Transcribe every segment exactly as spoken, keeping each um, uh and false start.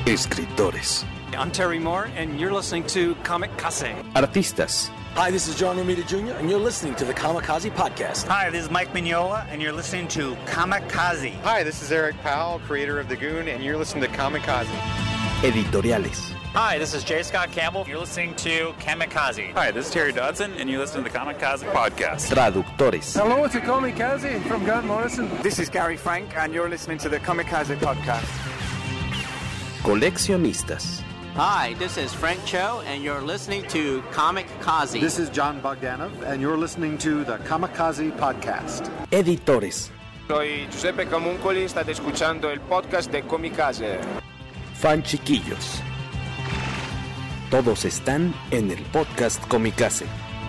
Escritores. I'm Terry Moore, and you're listening to Kamikaze. Artistas. Hi, this is John Romita Junior, and you're listening to the Kamikaze Podcast. Hi, this is Mike Mignola, and you're listening to Kamikaze. Hi, this is Eric Powell, creator of The Goon, and you're listening to Kamikaze. Editoriales. Hi, this is J. Scott Campbell. You're listening to Kamikaze. Hi, this is Terry Dodson, and you're listening to the Kamikaze Podcast. Traductores. Hello, it's Kamikaze from Grant Morrison. This is Gary Frank, and you're listening to the Kamikaze Podcast. Coleccionistas. Hi, this is Frank Cho, and you're listening to Kamikaze. This is John Bogdanov, and you're listening to the Kamikaze Podcast. Editores. Soy Giuseppe Camuncoli, estate escuchando el podcast de Kamikaze. Fan chiquillos. Todos están en el podcast Kamikaze.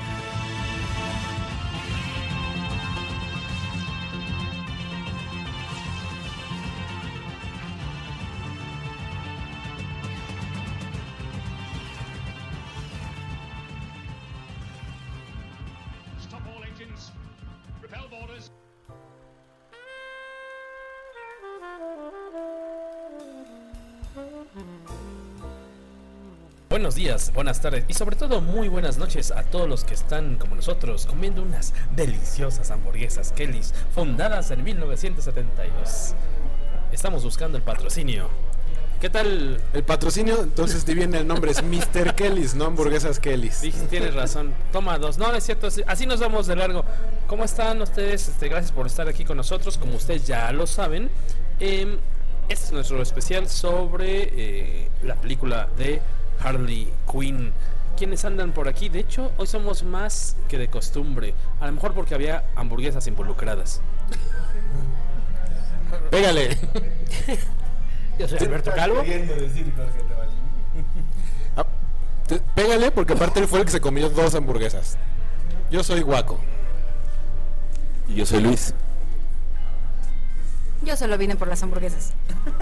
Buenos días, buenas tardes y sobre todo muy buenas noches a todos los que están como nosotros comiendo unas deliciosas hamburguesas Kelly's fundadas en mil novecientos setenta y dos. Estamos buscando el patrocinio. ¿Qué tal? El patrocinio, entonces te viene el nombre, es mister Kelly's, no hamburguesas Kelly's. Dijiste, tienes razón, toma dos. No, no es cierto, así nos vamos de largo. ¿Cómo están ustedes? Este, gracias por estar aquí con nosotros, como ustedes ya lo saben. Eh, este es nuestro especial sobre eh, la película de Harley Quinn. ¿Quiénes andan por aquí? De hecho, hoy somos más que de costumbre. A lo mejor porque había hamburguesas involucradas. Pégale. Yo soy Alberto Calvo. Ah, te, pégale porque aparte él fue el que se comió dos hamburguesas. Yo soy Guaco. Y yo soy Luis. Yo solo vine por las hamburguesas.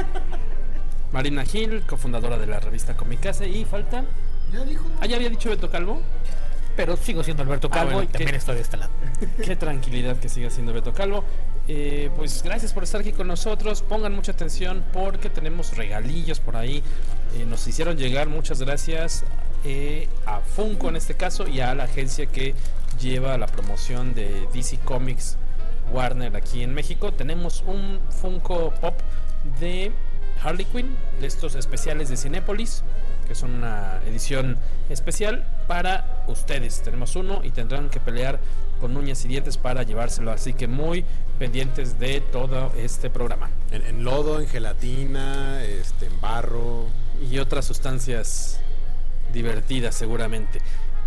Marina Gil, cofundadora de la revista Kamikaze. Y falta... ¿Ya dijo? Ah, ya había dicho Beto Calvo. Pero sigo siendo Alberto Calvo, ah, bueno, y también qué, estoy de este lado. Qué tranquilidad que siga siendo Beto Calvo. Eh, pues gracias por estar aquí con nosotros. Pongan mucha atención porque tenemos regalillos por ahí. Eh, nos hicieron llegar, muchas gracias eh, a Funko en este caso y a la agencia que lleva la promoción de D C Comics Warner aquí en México. Tenemos un Funko Pop de Harley Quinn, de estos especiales de Cinépolis, que son una edición especial para ustedes. Tenemos uno y tendrán que pelear con uñas y dientes para llevárselo, así que muy pendientes de todo este programa. En, en lodo, en gelatina, este, en barro y otras sustancias divertidas seguramente.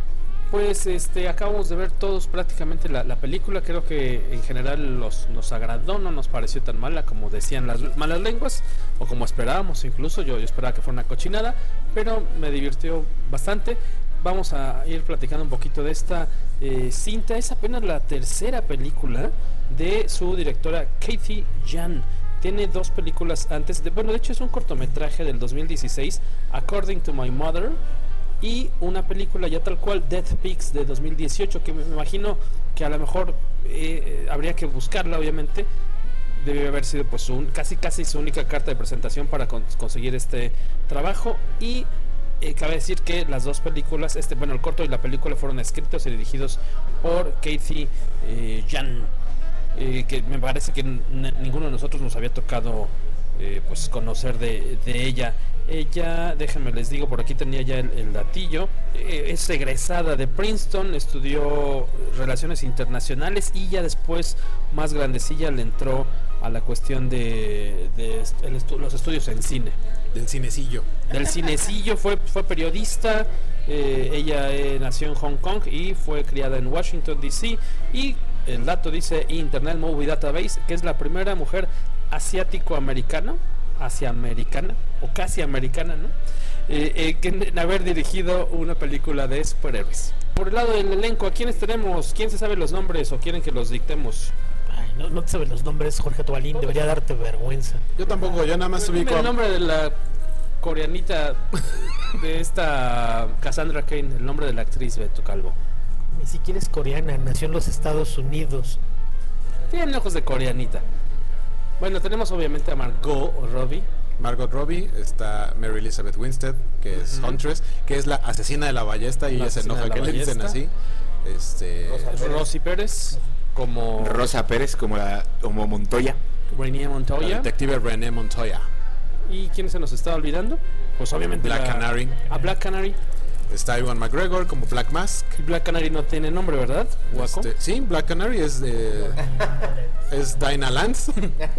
Pues este acabamos de ver todos prácticamente la, la película. Creo que en general los, nos agradó, no nos pareció tan mala como decían las malas lenguas, o como esperábamos incluso. Yo, yo esperaba que fuera una cochinada, pero me divirtió bastante. Vamos a ir platicando un poquito de esta eh, cinta. Es apenas la tercera película de su directora Cathy Yan. Tiene dos películas antes, de, bueno de hecho es un cortometraje del dos mil dieciséis, According to My Mother, y una película ya tal cual, Death Pigs, de dos mil dieciocho, que me imagino que a lo mejor eh, habría que buscarla, obviamente. Debe haber sido pues un, casi casi su única carta de presentación para con, conseguir este trabajo. Y eh, cabe decir que las dos películas, este bueno el corto y la película, fueron escritos y dirigidos por Cathy eh, Yan, eh, que me parece que n- ninguno de nosotros nos había tocado eh, pues conocer de, de ella. Ella, déjenme les digo, por aquí tenía ya el, el datillo, eh, es egresada de Princeton, estudió Relaciones Internacionales y ya después, más grandecilla, le entró a la cuestión de, de el estu- los estudios en cine. Del cinecillo. Del cinecillo, fue, fue periodista, eh, ella eh, nació en Hong Kong y fue criada en Washington D C, y el dato dice Internet Movie Database, que es la primera mujer asiático-americana, asiamericana o casi americana, ¿no? Eh, eh, que en haber dirigido una película de superhéroes. Por el lado del elenco, ¿a quiénes tenemos? ¿Quién se sabe los nombres o quieren que los dictemos? Ay, no, no te sabes los nombres, Jorge Tobalín, debería darte vergüenza. Yo tampoco, yo nada más ubico el nombre de la coreanita de esta Cassandra Cain, el nombre de la actriz, Beto Calvo. Ni siquiera es coreana, nació en los Estados Unidos. Tiene ojos de coreanita. Bueno, tenemos obviamente a Margot Robbie. Margot Robbie, está Mary Elizabeth Winstead, que es uh-huh. Huntress, que es la asesina de la ballesta y la ella se enoja que le dicen así. Este Rosy Pérez como Rosa Pérez como la como Montoya. René Montoya. La detective René Montoya. ¿Y quién se nos está olvidando? Pues obviamente Black la... Canary. A Black Canary. Está Ewan McGregor como Black Mask. Black Canary no tiene nombre, ¿verdad? Guaco. Este, sí, Black Canary es de es Dinah Lance.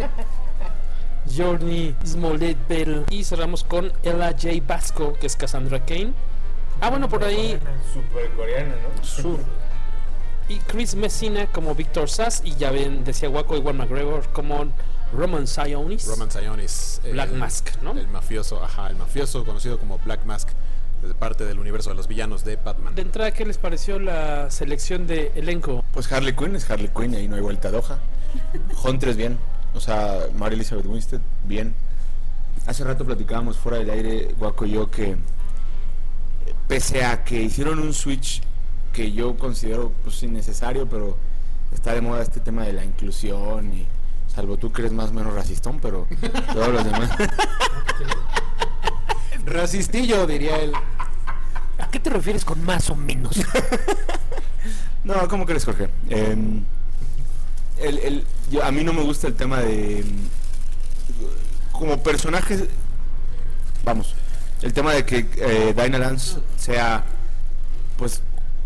Journey Smollett Bell. Y cerramos con Ella J. Basco, que es Cassandra Cain. Ah, bueno, por ahí super coreana, ¿no? Sur. Y Chris Messina como Victor Sass. Y ya ven, decía Waco, Ewan McGregor como Roman Sionis. Roman Sionis. Black el, Mask, ¿no? El mafioso, ajá, el mafioso conocido como Black Mask, de parte del universo de los villanos de Batman. De entrada, ¿qué les pareció la selección de elenco? Pues Harley Quinn es Harley Quinn, ahí no hay vuelta de hoja. Huntress bien, o sea, Mary Elizabeth Winstead bien. Hace rato platicábamos fuera del aire, Guaco y yo, que pese a que hicieron un switch que yo considero pues innecesario, pero está de moda este tema de la inclusión y salvo tú que eres más o menos racistón, pero todos los demás. Racistillo, diría él. ¿A qué te refieres con más o menos? No, ¿cómo crees, Jorge? Eh, el, el, yo, a mí no me gusta el tema de como personajes, vamos, el tema de que eh, Dinah Lance sea pues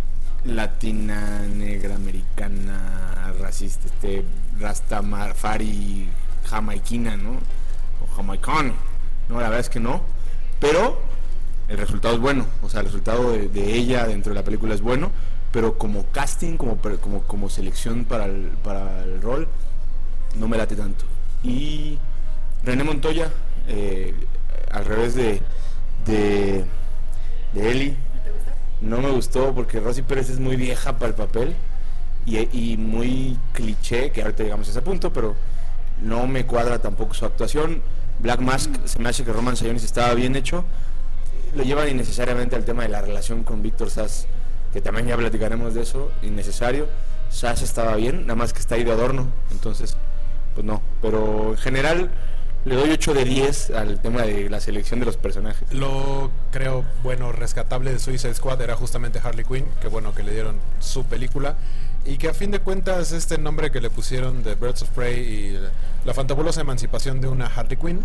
latina, negra, americana, racista, este rastafari, jamaiquina, ¿no? O jamaicana, no, la verdad es que no, pero el resultado es bueno, o sea, el resultado de, de ella dentro de la película es bueno, pero como casting, como como como selección para el, para el rol, no me late tanto. Y René Montoya, eh, al revés de de, de Ellie, no me gustó porque Rosy Pérez es muy vieja para el papel y, y muy cliché, que ahorita llegamos a ese punto, pero no me cuadra tampoco su actuación. Black Mask, se me hace que Roman Sionis estaba bien hecho, lo llevan innecesariamente al tema de la relación con Victor Sass, que también ya platicaremos de eso, innecesario. Sass estaba bien, nada más que está ahí de adorno, entonces pues no, pero en general le doy ocho de diez al tema de la selección de los personajes. Lo creo, bueno, rescatable de Suicide Squad era justamente Harley Quinn, que bueno que le dieron su película, y que a fin de cuentas este nombre que le pusieron de Birds of Prey y la fantabulosa emancipación de una Harley Quinn,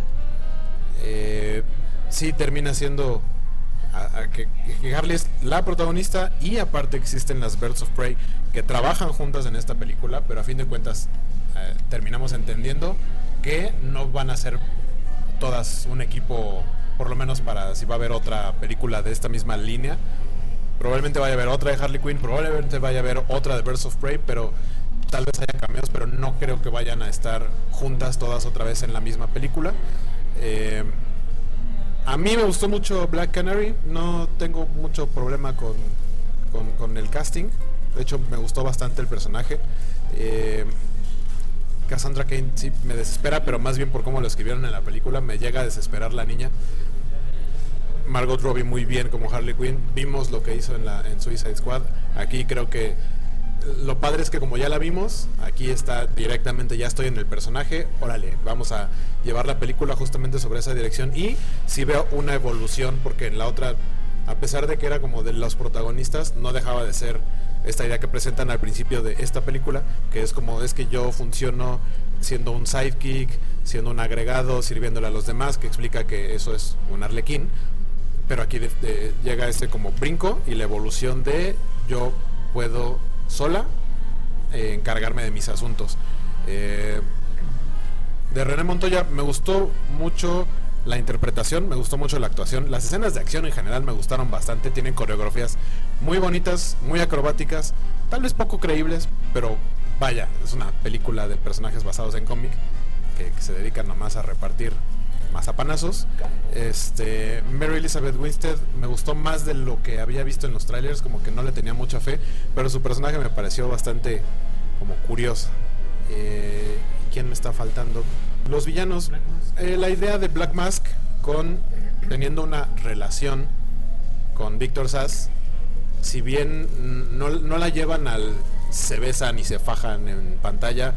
eh, sí termina siendo a, a que, que Harley es la protagonista, y aparte existen las Birds of Prey que trabajan juntas en esta película, pero a fin de cuentas eh, terminamos entendiendo que no van a ser todas un equipo, por lo menos para si va a haber otra película de esta misma línea. Probablemente vaya a haber otra de Harley Quinn, probablemente vaya a haber otra de Birds of Prey, pero tal vez haya cameos, pero no creo que vayan a estar juntas todas otra vez en la misma película. Eh, a mí me gustó mucho Black Canary, no tengo mucho problema con, con, con el casting, de hecho me gustó bastante el personaje. Eh, Cassandra Cain sí me desespera, pero más bien por cómo lo escribieron en la película, me llega a desesperar la niña. Margot Robbie muy bien como Harley Quinn, vimos lo que hizo en, la, en Suicide Squad, aquí creo que lo padre es que como ya la vimos, aquí está directamente, ya estoy en el personaje, órale, vamos a llevar la película justamente sobre esa dirección, y sí veo una evolución, porque en la otra, a pesar de que era como de los protagonistas, no dejaba de ser esta idea que presentan al principio de esta película, que es como, es que yo funciono siendo un sidekick, siendo un agregado, sirviéndole a los demás, que explica que eso es un arlequín, pero aquí de, de, llega ese como brinco y la evolución de yo puedo sola eh, encargarme de mis asuntos. Eh, de René Montoya me gustó mucho la interpretación, me gustó mucho la actuación, las escenas de acción en general me gustaron bastante, tienen coreografías muy bonitas, muy acrobáticas, tal vez poco creíbles, pero vaya, es una película de personajes basados en cómic que, que se dedican nomás a repartir mazapanazos. Este, Mary Elizabeth Winstead me gustó más de lo que había visto en los trailers, como que no le tenía mucha fe, pero su personaje me pareció bastante como curiosa. Eh, ¿Quién me está faltando? Los villanos. Eh, la idea de Black Mask con teniendo una relación con Victor Sass, si bien no, no la llevan al se besan y se fajan en pantalla,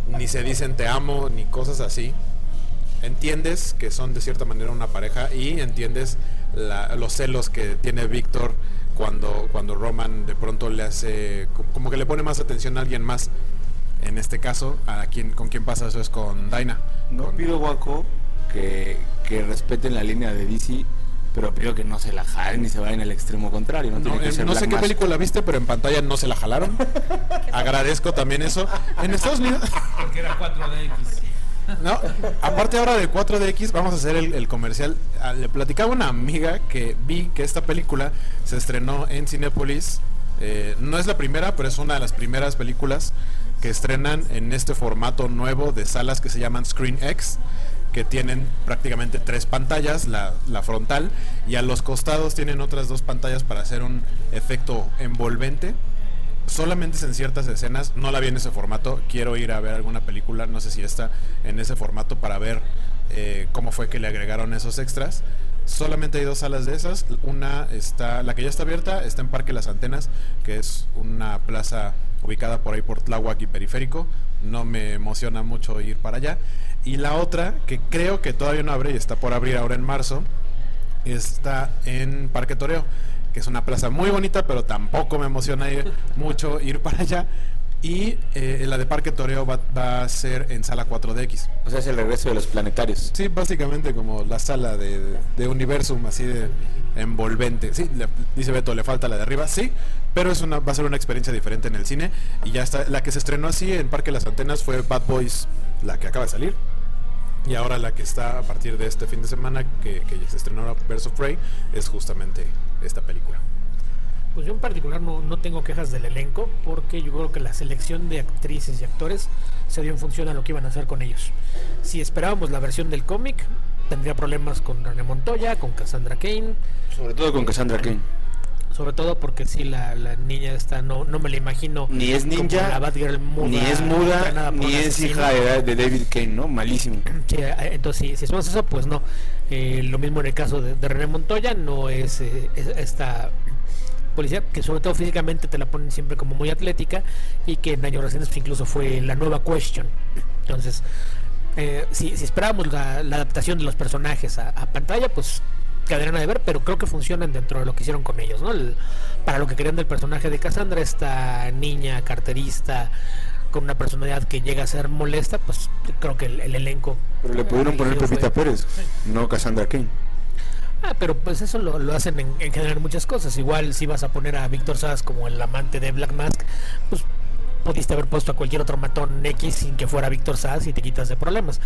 ni se dicen te amo, ni cosas así. Entiendes que son de cierta manera una pareja y entiendes la, los celos que tiene Víctor cuando, cuando Roman de pronto le hace, como que le pone más atención a alguien más. En este caso, a quien, con quien pasa eso es con Dinah. No con... pido, Waco, que, que respeten la línea de D C, pero pido que no se la jalen ni se vayan al extremo contrario. No, no, que ser no sé Black qué Mask. película viste, pero en pantalla no se la jalaron. Agradezco también eso. En Estados Unidos... Porque era cuatro D X. No, aparte ahora de cuatro D X, vamos a hacer el, el comercial. Le platicaba una amiga que vi que esta película se estrenó en Cinépolis. Eh, no es la primera, pero es una de las primeras películas que estrenan en este formato nuevo de salas que se llaman Screen X, que tienen prácticamente tres pantallas, la, la frontal, y a los costados tienen otras dos pantallas para hacer un efecto envolvente. Solamente es en ciertas escenas, no la vi en ese formato, quiero ir a ver alguna película, no sé si está en ese formato para ver eh, cómo fue que le agregaron esos extras. Solamente hay dos salas de esas, una está, la que ya está abierta, está en Parque Las Antenas, que es una plaza ubicada por ahí por Tláhuac y Periférico, no me emociona mucho ir para allá. Y la otra, que creo que todavía no abre y está por abrir ahora en marzo, está en Parque Toreo, que es una plaza muy bonita, pero tampoco me emociona ir, mucho ir para allá. Y eh, la de Parque Toreo va, va a ser en sala cuatro D X. O sea, es el regreso de los planetarios. Sí, básicamente como la sala de, de Universum, así de envolvente. Sí, le, dice Beto, le falta la de arriba, sí, pero es una, va a ser una experiencia diferente en el cine. Y ya está, la que se estrenó así en Parque Las Antenas fue Bad Boys, la que acaba de salir. Y ahora la que está a partir de este fin de semana, que, que se estrenó Birds of Prey, es justamente esta película. Pues yo en particular no, no tengo quejas del elenco, porque yo creo que la selección de actrices y actores se dio en función a lo que iban a hacer con ellos. Si esperábamos la versión del cómic, tendría problemas con René Montoya, con Cassandra Cain. Sobre todo con Cassandra Cain. Sobre todo porque si la, la niña esta no, no me la imagino. Ni es ninja, la Batgirl muda, ni es muda, ni es hija de, de David Kane, ¿no? Malísimo. Sí, entonces si, si hacemos eso, pues no. Eh, lo mismo en el caso de, de René Montoya, no es, eh, es esta policía que sobre todo físicamente te la ponen siempre como muy atlética y que en años recientes incluso fue la nueva Question. Entonces, eh, si, si esperábamos la, la adaptación de los personajes a, a pantalla, pues quedarán a deber, pero creo que funcionan dentro de lo que hicieron con ellos, ¿no? El, para lo que querían del personaje de Cassandra, esta niña carterista con una personalidad que llega a ser molesta, pues creo que el, el elenco... Pero le pudieron eh, poner Pepita fue... Pérez, no Cassandra Cain. Ah, pero pues eso lo, lo hacen en, en general muchas cosas. Igual si vas a poner a Víctor Sass como el amante de Black Mask, pues pudiste haber puesto a cualquier otro matón X sin que fuera Víctor Sass y te quitas de problemas.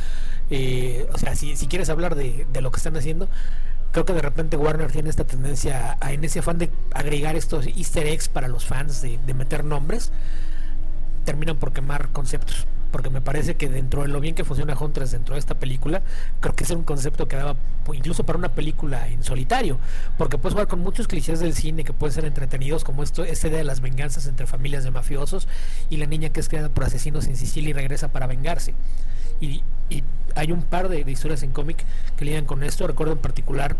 Eh, o sea, si, si quieres hablar de, de lo que están haciendo, creo que de repente Warner tiene esta tendencia a, en ese afán de agregar estos easter eggs para los fans, de, de meter nombres, terminan por quemar conceptos. Porque me parece que dentro de lo bien que funciona Huntress dentro de esta película, creo que es un concepto que daba incluso para una película en solitario, porque puedes jugar con muchos clichés del cine que pueden ser entretenidos, como esto, esta idea de las venganzas entre familias de mafiosos y la niña que es creada por asesinos en Sicilia y regresa para vengarse. Y, y hay un par de, de historias en cómic que lidian con esto. Recuerdo en particular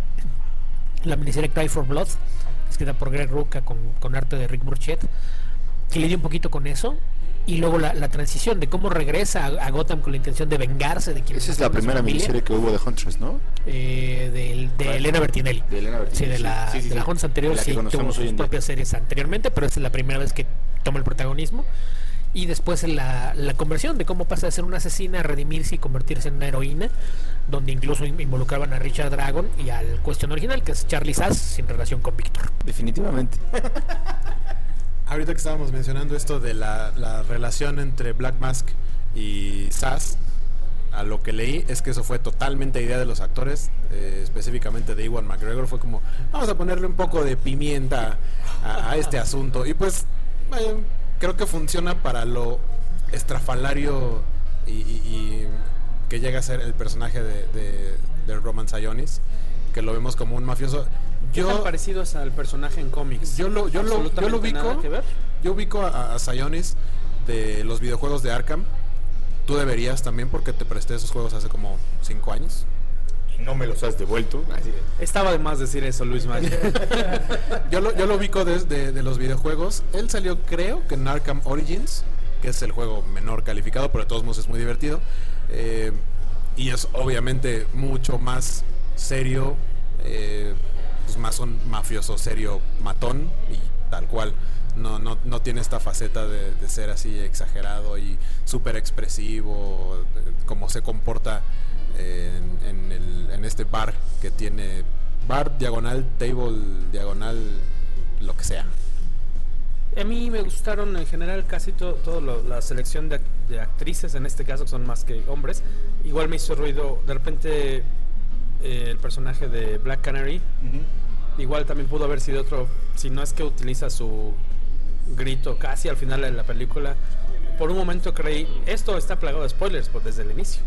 la miniserie Cry for Blood, escrita por Greg Rucka con, con arte de Rick Burchett, que lidia un poquito con eso. Y luego la, la transición de cómo regresa a, a Gotham con la intención de vengarse de quienes... Esa es la primera miniserie que hubo de Huntress, ¿no? Eh, de, de bueno, Elena Bertinelli. De Elena Bertinelli. Sí, de la, sí, sí, de la sí. Huntress anterior, la sí, tuvo sus propias series anteriormente, pero esta es la primera vez que toma el protagonismo. Y después la, la conversión de cómo pasa de ser una asesina a redimirse y convertirse en una heroína, donde incluso involucraban a Richard Dragon y al cuestión original, que es Charlie Sass, sin relación con Víctor. Definitivamente. Ahorita que estábamos mencionando esto de la, la relación entre Black Mask y Sass, a lo que leí es que eso fue totalmente idea de los actores, eh, específicamente de Ewan McGregor. Fue como, vamos a ponerle un poco de pimienta a, a este asunto. Y pues, vaya, creo que funciona para lo estrafalario y, y, y que llega a ser el personaje de, de, de Roman Sionis, que lo vemos como un mafioso. ¿Qué tan parecido es al personaje en cómics? Yo lo, yo lo, yo lo ubico, yo ubico a, a Sionis de los videojuegos de Arkham. Tú deberías también, porque te presté esos juegos hace como cinco años. Y no me los has devuelto. Así de... Estaba de más decir eso, Luis Mario. yo, lo, yo lo ubico desde de, de los videojuegos. Él salió, creo que en Arkham Origins, que es el juego menor calificado, pero de todos modos es muy divertido. Eh, y es obviamente mucho más serio, eh, pues más un mafioso serio matón y tal cual. No, no, no tiene esta faceta de, de ser así exagerado y súper expresivo, como se comporta en, en, el, en este bar que tiene bar, diagonal, table, diagonal, lo que sea. A mí me gustaron en general casi todo, todo lo, la selección de, de actrices, en este caso que son más que hombres. Igual me hizo ruido de repente eh, el personaje de Black Canary. Uh-huh. Igual también pudo haber sido otro, si no es que utiliza su grito casi al final de la película. Por un momento creí, esto está plagado de spoilers pues, desde el inicio.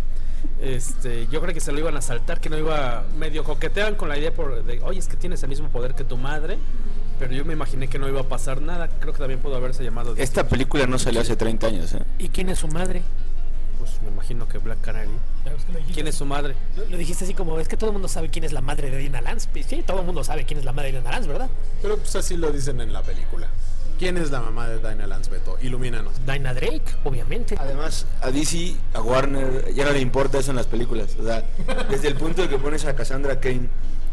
Este, yo creo que se lo iban a saltar, que no iba, medio coqueteaban con la idea por, de, oye, es que tienes el mismo poder que tu madre, pero yo me imaginé que no iba a pasar nada. Creo que también pudo haberse llamado. Esta película no salió hace treinta años, ¿eh? ¿Y quién es su madre? Pues me imagino que Black Canary. ¿Quién es su madre? Lo, lo dijiste así como, es que todo el mundo sabe quién es la madre de Dinah Lance. Sí, todo el mundo sabe quién es la madre de Dinah Lance, ¿verdad? Pero pues así lo dicen en la película. ¿Quién es la mamá de Dinah Lance, Beto? Ilumínanos. Dinah Drake, obviamente. Además, a D C, a Warner, ya no le importa eso en las películas. O sea, desde el punto de que pones a Cassandra Cain,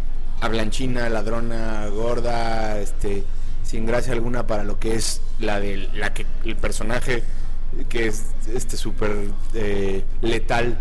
a blanchina, ladrona, gorda, este, sin gracia alguna para lo que es la de la que el personaje que es este súper eh, letal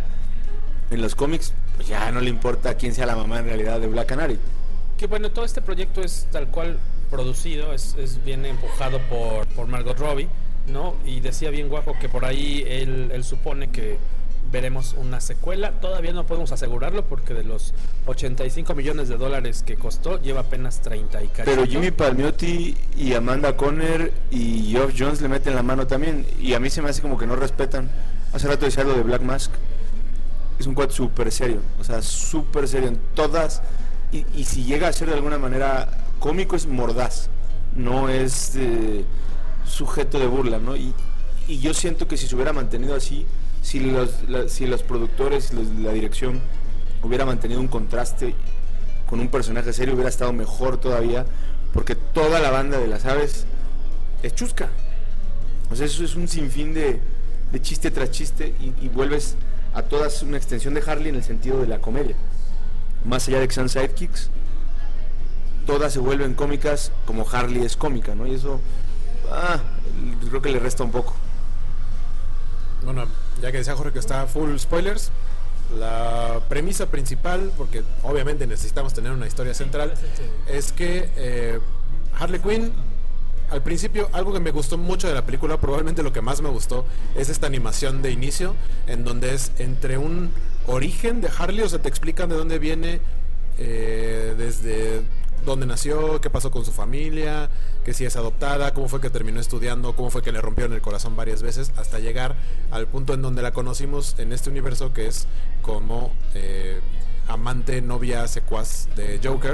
en los cómics, pues ya no le importa quién sea la mamá en realidad de Black Canary. Que bueno, todo este proyecto es tal cual producido, es, es bien empujado por, por Margot Robbie, ¿no? Y decía bien guapo que por ahí él, él supone que veremos una secuela. Todavía no podemos asegurarlo porque de los ochenta y cinco millones de dólares que costó, lleva apenas treinta y cachito. Pero Jimmy Palmiotti y Amanda Conner y Geoff Johns le meten la mano también, y a mí se me hace como que no respetan. Hace rato decía algo de Black Mask, es un cuadro súper serio, o sea, súper serio en todas, y, y si llega a ser de alguna manera cómico es mordaz, no es eh, sujeto de burla, ¿no? Y, y yo siento que si se hubiera mantenido así, si los, la, si los productores, los, la dirección hubiera mantenido un contraste con un personaje serio, hubiera estado mejor todavía, porque toda la banda de las aves es chusca, o sea, eso es un sinfín de, de chiste tras chiste, y, y vuelves a todas una extensión de Harley en el sentido de la comedia, más allá de que sean sidekicks, todas se vuelven cómicas como Harley es cómica, ¿no? Y eso, ah, creo que le resta un poco. Bueno, ya que decía Jorge que está full spoilers, la premisa principal, porque obviamente necesitamos tener una historia central, es que eh, Harley Quinn, al principio, algo que me gustó mucho de la película, probablemente lo que más me gustó, es esta animación de inicio, en donde es entre un origen de Harley, o sea, te explican de dónde viene, eh, desde dónde nació, qué pasó con su familia, que si es adoptada, cómo fue que terminó estudiando, cómo fue que le rompieron el corazón varias veces, hasta llegar al punto en donde la conocimos en este universo, que es como eh, amante, novia, secuaz de Joker.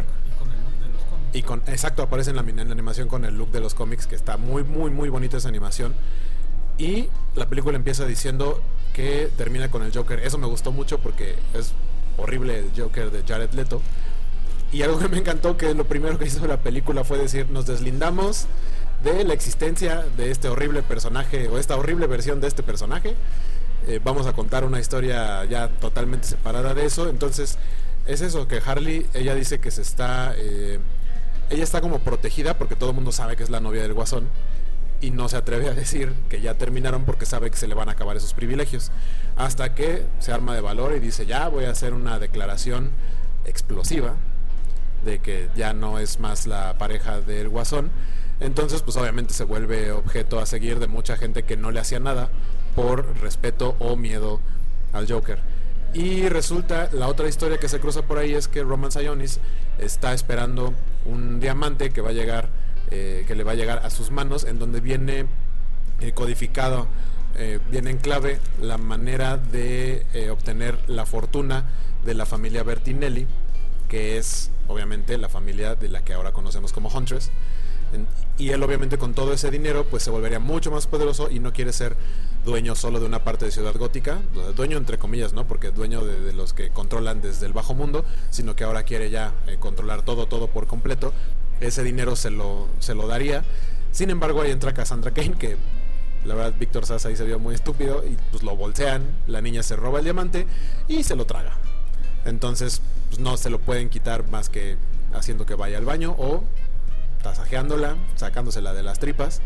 Y con, exacto, aparece en la, en la animación con el look de los cómics, que está muy, muy, muy bonita esa animación. Y la película empieza diciendo que termina con el Joker. Eso me gustó mucho porque es horrible el Joker de Jared Leto. Y algo que me encantó, que lo primero que hizo la película fue decir, nos deslindamos de la existencia de este horrible personaje, o esta horrible versión de este personaje. Eh, vamos a contar una historia ya totalmente separada de eso. Entonces, es eso, que Harley, ella dice que se está... Eh, ella está como protegida porque todo el mundo sabe que es la novia del Guasón, y no se atreve a decir que ya terminaron porque sabe que se le van a acabar esos privilegios, hasta que se arma de valor y dice, ya voy a hacer una declaración explosiva de que ya no es más la pareja del Guasón. Entonces pues obviamente se vuelve objeto a seguir de mucha gente que no le hacía nada por respeto o miedo al Joker. Y resulta, la otra historia que se cruza por ahí es que Roman Sionis está esperando un diamante que va a llegar, eh, que le va a llegar a sus manos, en donde viene eh, codificado, eh, viene en clave la manera de eh, obtener la fortuna de la familia Bertinelli, que es obviamente la familia de la que ahora conocemos como Huntress. Y él obviamente con todo ese dinero pues se volvería mucho más poderoso y no quiere ser dueño solo de una parte de Ciudad Gótica, dueño entre comillas, ¿no? Porque dueño de, de los que controlan desde el bajo mundo, sino que ahora quiere ya eh, controlar todo, todo por completo. Ese dinero se lo, se lo daría. Sin embargo, ahí entra Cassandra Cain, que La verdad, Víctor Sass ahí se vio muy estúpido y pues lo bolsean, la niña se roba el diamante y se lo traga. Entonces, pues no se lo pueden quitar más que haciendo que vaya al baño o tasajeándola, sacándosela de las tripas.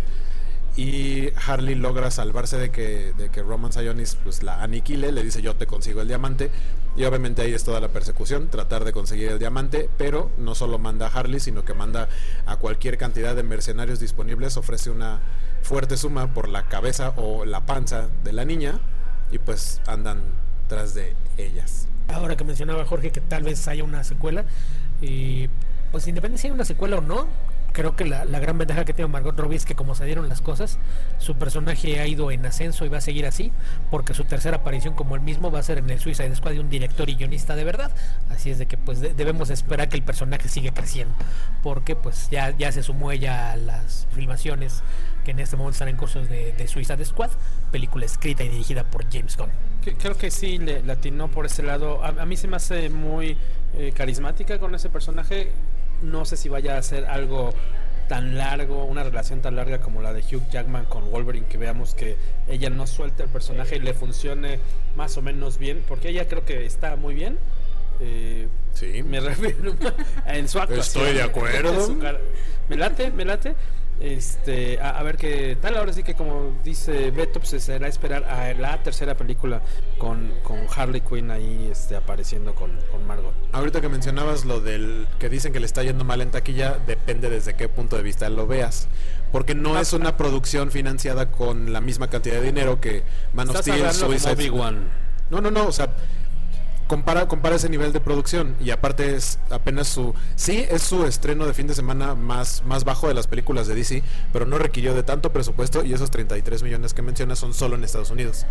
Y Harley logra salvarse de que, de que Roman Sionis pues la aniquile, le dice yo te consigo el diamante, y obviamente ahí es toda la persecución, tratar de conseguir el diamante, pero no solo manda a Harley, sino que manda a cualquier cantidad de mercenarios disponibles, ofrece una fuerte suma por la cabeza o la panza de la niña, y pues andan tras de ellas. Ahora que mencionaba Jorge que tal vez haya una secuela, y pues independientemente si hay una secuela o no, creo que la, la gran ventaja que tiene Margot Robbie es que como se dieron las cosas, su personaje ha ido en ascenso y va a seguir así, porque su tercera aparición como el mismo va a ser en el Suicide Squad de un director y guionista de verdad, así es de que pues de, debemos esperar que el personaje siga creciendo, porque pues ya, ya se sumó ella a las filmaciones que en este momento están en cursos de, de Suicide Squad, película escrita y dirigida por James Gunn. Creo que sí, le latinó por ese lado. A, a mí se me hace muy eh, carismática con ese personaje. No sé si vaya a ser algo tan largo, una relación tan larga como la de Hugh Jackman con Wolverine, que veamos que ella no suelte el personaje y le funcione más o menos bien, porque ella creo que está muy bien. Eh, sí. Me refiero en su actuación. Estoy de acuerdo. Me late, me late. Este, a, a ver qué tal. Ahora sí que como dice Beto, pues se será esperar a la tercera película con, con Harley Quinn ahí este, apareciendo con, con Margot. Ahorita que mencionabas lo del que dicen que le está yendo mal en taquilla, depende desde qué punto de vista lo veas, porque no ah, es una producción financiada con la misma cantidad de dinero que Man of Steel, Suicide Squad. No, no, no, o sea, compara compara ese nivel de producción, y aparte es apenas su sí es su estreno de fin de semana más más bajo de las películas de D C, pero no requirió de tanto presupuesto, y esos treinta y tres millones que mencionas son solo en Estados Unidos.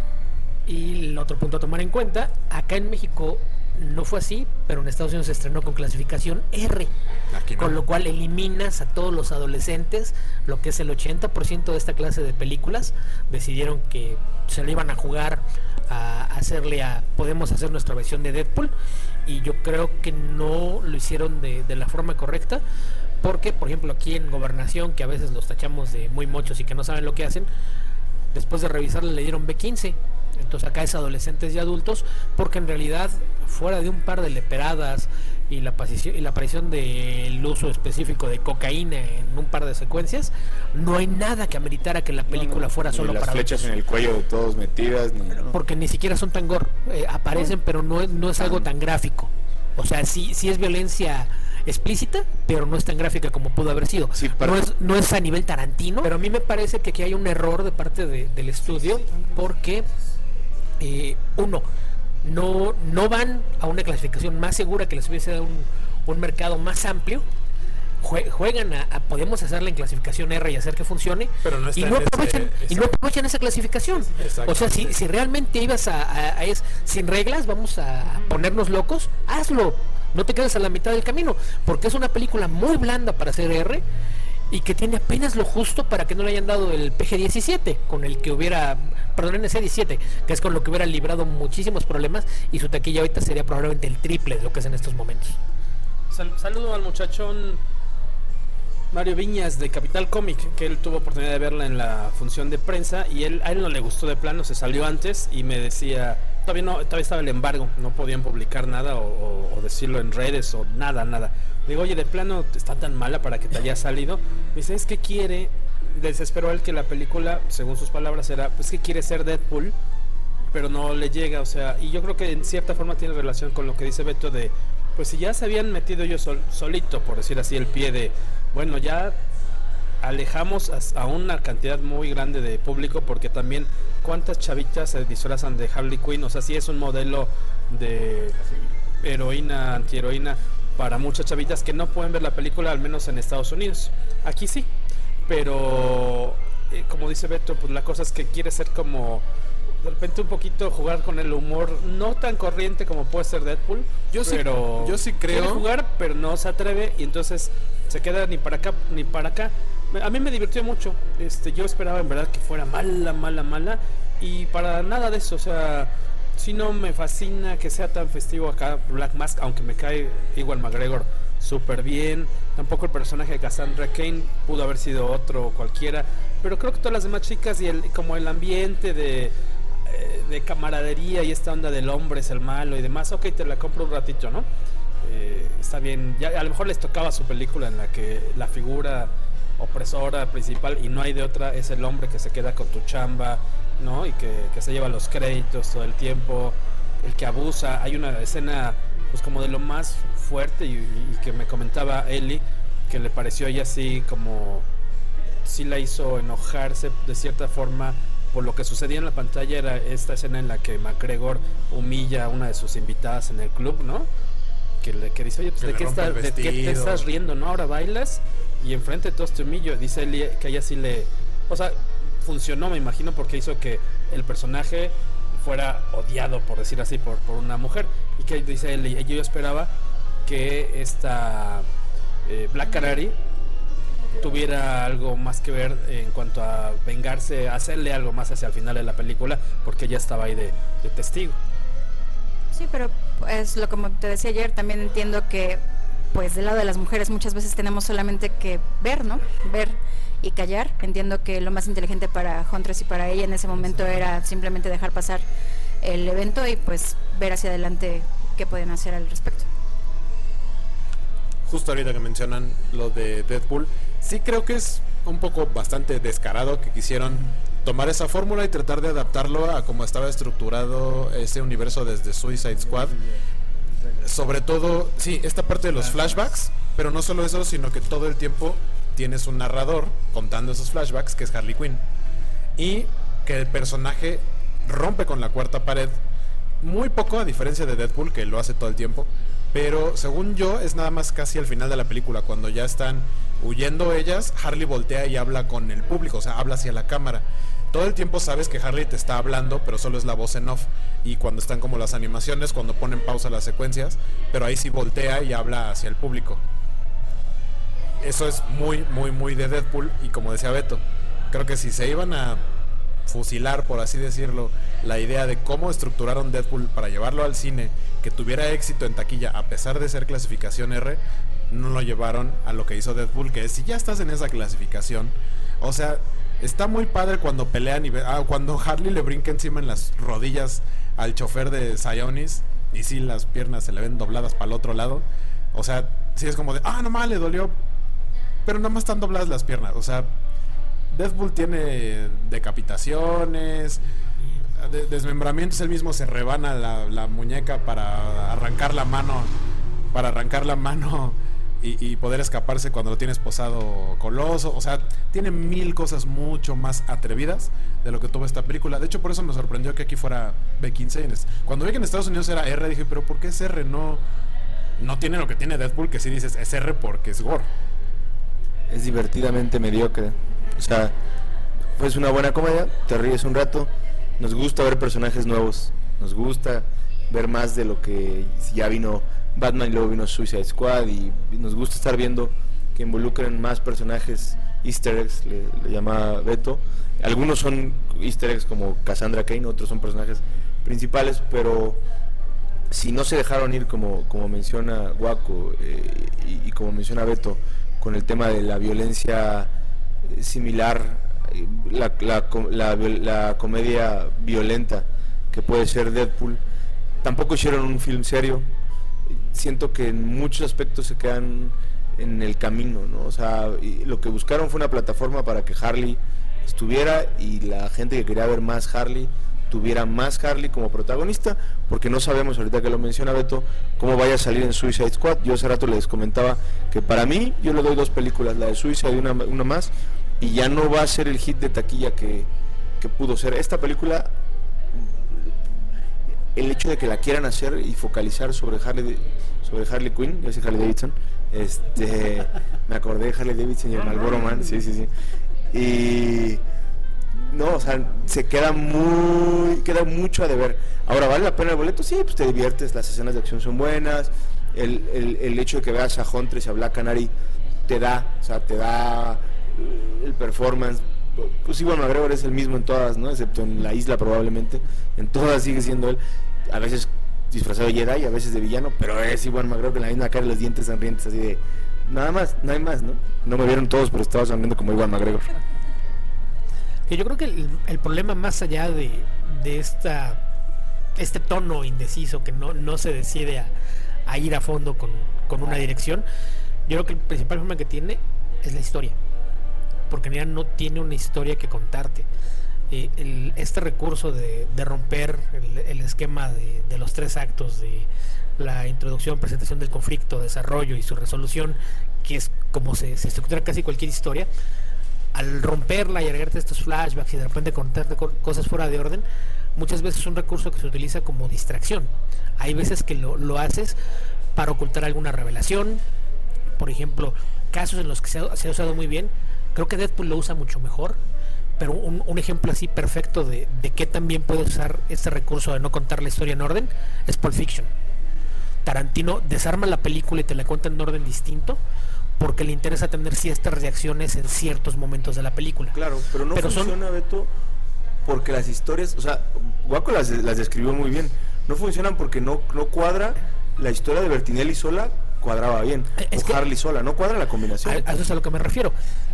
Y el otro punto a tomar en cuenta, acá en México no fue así, pero en Estados Unidos se estrenó con clasificación R, Aquí no. Con lo cual eliminas a todos los adolescentes, lo que es el ochenta por ciento de esta clase de películas. Decidieron que se le iban a jugar a hacerle a, podemos hacer nuestra versión de Deadpool, y yo creo que no lo hicieron de, de la forma correcta, porque por ejemplo aquí en Gobernación, que a veces los tachamos de muy mochos y que no saben lo que hacen, después de revisarle le dieron B quince. Entonces acá es adolescentes y adultos, porque en realidad fuera de un par de leperadas y la aparición, y la aparición del uso específico de cocaína en un par de secuencias, no hay nada que ameritara que la película no, no, fuera solo las para flechas adultos. En el cuello de todos metidas, ni, no. Porque ni siquiera son tan gore, eh, aparecen, pero no es, no es algo tan gráfico. O sea, sí, sí es violencia explícita, pero no es tan gráfica como pudo haber sido. Sí, para... no, es, no es a nivel Tarantino, pero a mí me parece que aquí hay un error de parte de, del estudio, porque eh, uno, no, no van a una clasificación más segura que les hubiese dado un, un mercado más amplio. Juegan a, a podemos hacerla en clasificación R y hacer que funcione, pero no y, no aprovechan, ese, y no aprovechan esa clasificación. O sea, si, si realmente ibas a, a, a es sin reglas, vamos a ponernos locos, hazlo, no te quedes a la mitad del camino, porque es una película muy blanda para ser R y que tiene apenas lo justo para que no le hayan dado el P G diecisiete, con el que hubiera, perdón, N C diecisiete, que es con lo que hubiera librado muchísimos problemas, y su taquilla ahorita sería probablemente el triple de lo que es en estos momentos. Sal, saludo al muchachón Mario Viñas de Capital Comic, que él tuvo oportunidad de verla en la función de prensa, y él, a él no le gustó de plano, se salió antes y me decía, todavía no, todavía estaba el embargo, no podían publicar nada o, o, o decirlo en redes o nada, nada. Digo, oye, de plano está tan mala para que te haya salido. Me dice, es que quiere, desesperó él que la película, según sus palabras, era, pues que quiere ser Deadpool, pero no le llega, o sea, y yo creo que en cierta forma tiene relación con lo que dice Beto de, pues si ya se habían metido ellos sol, solito, por decir así, el pie de, bueno, ya alejamos a, a una cantidad muy grande de público, porque también cuántas chavitas se disfrazan de Harley Quinn, o sea, si es un modelo de heroína, antiheroína para muchas chavitas que no pueden ver la película, al menos en Estados Unidos. Aquí sí, pero eh, como dice Beto, pues la cosa es que quiere ser como de repente un poquito jugar con el humor no tan corriente como puede ser Deadpool. Yo pero sí, yo sí creo. Quiere jugar, pero no se atreve, y entonces se queda ni para acá ni para acá. A mí me divirtió mucho. Este, yo esperaba en verdad que fuera mala, mala, mala, y para nada de eso. O sea, si no me fascina que sea tan festivo acá Black Mask, aunque me cae Ewan McGregor súper bien. Tampoco el personaje de Cassandra Cain pudo haber sido otro o cualquiera, pero creo que todas las demás chicas y el, como el ambiente de, de camaradería y esta onda del hombre es el malo y demás, ok, te la compro un ratito, ¿no? Eh, está bien, ya a lo mejor les tocaba su película en la que la figura opresora principal y no hay de otra es el hombre que se queda con tu chamba, ¿no? Y que, que se lleva los créditos todo el tiempo, el que abusa. Hay una escena pues como de lo más fuerte y, y que me comentaba Eli que le pareció ella así como sí la hizo enojarse de cierta forma por lo que sucedía en la pantalla. Era esta escena en la que McGregor humilla a una de sus invitadas en el club, ¿no? Que, le, que dice, oye, pues ¿de qué, está, ¿de qué te estás riendo, no? Ahora bailas y enfrente de todos te humillo. Dice Eli que a ella sí le... O sea, funcionó, me imagino, porque hizo que el personaje fuera odiado, por decir así, por, por una mujer. Y que dice Eli, yo esperaba que esta eh, Black Canary tuviera algo más que ver en cuanto a vengarse, hacerle algo más hacia el final de la película, porque ella estaba ahí de, de testigo. Sí, pero es lo como te decía ayer, también entiendo que pues del lado de las mujeres muchas veces tenemos solamente que ver, ¿no? Ver y callar. Entiendo que lo más inteligente para Huntress y para ella en ese momento era simplemente dejar pasar el evento y pues ver hacia adelante qué pueden hacer al respecto. Justo ahorita que mencionan lo de Deadpool, sí creo que es un poco bastante descarado que quisieron tomar esa fórmula y tratar de adaptarlo a cómo estaba estructurado ese universo desde Suicide Squad. Sobre todo, sí, esta parte de los flashbacks, pero no solo eso, sino que todo el tiempo tienes un narrador contando esos flashbacks, que es Harley Quinn, y que el personaje rompe con la cuarta pared, muy poco a diferencia de Deadpool, que lo hace todo el tiempo, pero según yo es nada más casi al final de la película, cuando ya están huyendo ellas, Harley voltea y habla con el público, o sea, habla hacia la cámara. Todo el tiempo sabes que Harley te está hablando, pero solo es la voz en off. Y cuando están como las animaciones, cuando ponen pausa las secuencias, pero ahí sí voltea y habla hacia el público. Eso es muy, muy, muy de Deadpool. Y como decía Beto, creo que si se iban a fusilar, por así decirlo, la idea de cómo estructuraron Deadpool para llevarlo al cine, que tuviera éxito en taquilla a pesar de ser clasificación R, no lo llevaron a lo que hizo Deadpool, que es, si ya estás en esa clasificación, o sea, está muy padre cuando pelean y ah, cuando Harley le brinca encima en las rodillas al chofer de Sionis y sí, las piernas se le ven dobladas para el otro lado. O sea, sí es como de, ah, nomás le dolió, pero nada más están dobladas las piernas. O sea, Deadpool tiene decapitaciones, de desmembramientos, él mismo se rebana la, la muñeca para arrancar la mano, para arrancar la mano y, y poder escaparse cuando lo tiene esposado Coloso. O sea, tiene mil cosas mucho más atrevidas de lo que tuvo esta película. De hecho, por eso me sorprendió que aquí fuera B quince. Cuando vi que en Estados Unidos era R, dije, pero ¿por qué es R? No, no tiene lo que tiene Deadpool, que sí dices, es R porque es gore. Es divertidamente mediocre. O sea, pues una buena comedia, te ríes un rato. Nos gusta ver personajes nuevos, nos gusta ver más de lo que ya vino Batman y luego vino Suicide Squad, y nos gusta estar viendo que involucren más personajes, easter eggs, le, le llama Beto. Algunos son easter eggs como Cassandra Cain, otros son personajes principales, pero si no se dejaron ir como, como menciona Waco eh, y, y como menciona Beto, con el tema de la violencia eh, similar, eh, la, la, la, la comedia violenta que puede ser Deadpool, tampoco hicieron un film serio. Siento que en muchos aspectos se quedan en el camino, ¿no? O sea, lo que buscaron fue una plataforma para que Harley estuviera y la gente que quería ver más Harley tuviera más Harley como protagonista, porque no sabemos, ahorita que lo menciona Beto, cómo vaya a salir en Suicide Squad. Yo hace rato les comentaba que para mí, yo le doy dos películas, la de Suicide y una, una más, y ya no va a ser el hit de taquilla que, que pudo ser. Esta película, el hecho de que la quieran hacer y focalizar sobre Harley, sobre Harley Quinn, yo soy Harley Davidson, este, me acordé de Harley Davidson y el Marlboro Man, sí, sí, sí, y no, o sea, se queda muy, queda mucho a deber. Ahora, ¿vale la pena el boleto? Sí, pues te diviertes, las escenas de acción son buenas, el, el, el hecho de que veas a Huntress y a Black Canary te da, o sea, te da el performance. Pues sí, bueno, McGregor es el mismo en todas, ¿no? Excepto en La Isla probablemente, en todas sigue siendo él. A veces disfrazado de Jedi, a veces de villano, pero es Iwan McGregor con la misma cara y los dientes sonrientes, así de nada más, no hay más, ¿no? No me vieron todos, pero estaba sonriendo como Iwan McGregor. Que yo creo que el, el problema más allá de, de esta este tono indeciso que no, no se decide a, a ir a fondo con, con una dirección, yo creo que el principal problema que tiene es la historia, porque en realidad no tiene una historia que contarte. Eh, el, este recurso de, de romper el, el esquema de, de los tres actos de la introducción, presentación del conflicto, desarrollo y su resolución, que es como se, se estructura casi cualquier historia, al romperla y agregarte estos flashbacks y de repente contarte cosas fuera de orden, muchas veces es un recurso que se utiliza como distracción. Hay veces que lo, lo haces para ocultar alguna revelación, por ejemplo, casos en los que se ha, se ha usado muy bien. Creo que Deadpool lo usa mucho mejor, pero un, un ejemplo así perfecto de, de qué también puede usar este recurso de no contar la historia en orden es Pulp Fiction. Tarantino desarma la película y te la cuenta en orden distinto porque le interesa tener ciertas reacciones en ciertos momentos de la película. Claro, pero no pero funciona, son... Beto, porque las historias, o sea, Guaco las, las describió muy bien, no funcionan porque no, no cuadra la historia de Bertinelli sola, cuadraba bien, es o que Harley sola, no cuadra la combinación. A, a eso es a lo que me refiero.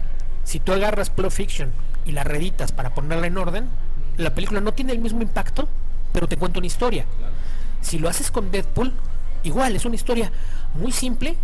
Si tú agarras Pulp Fiction y la reeditas para ponerla en orden, la película no tiene el mismo impacto, pero te cuenta una historia. Claro. Si lo haces con Deadpool, igual, es una historia muy simple,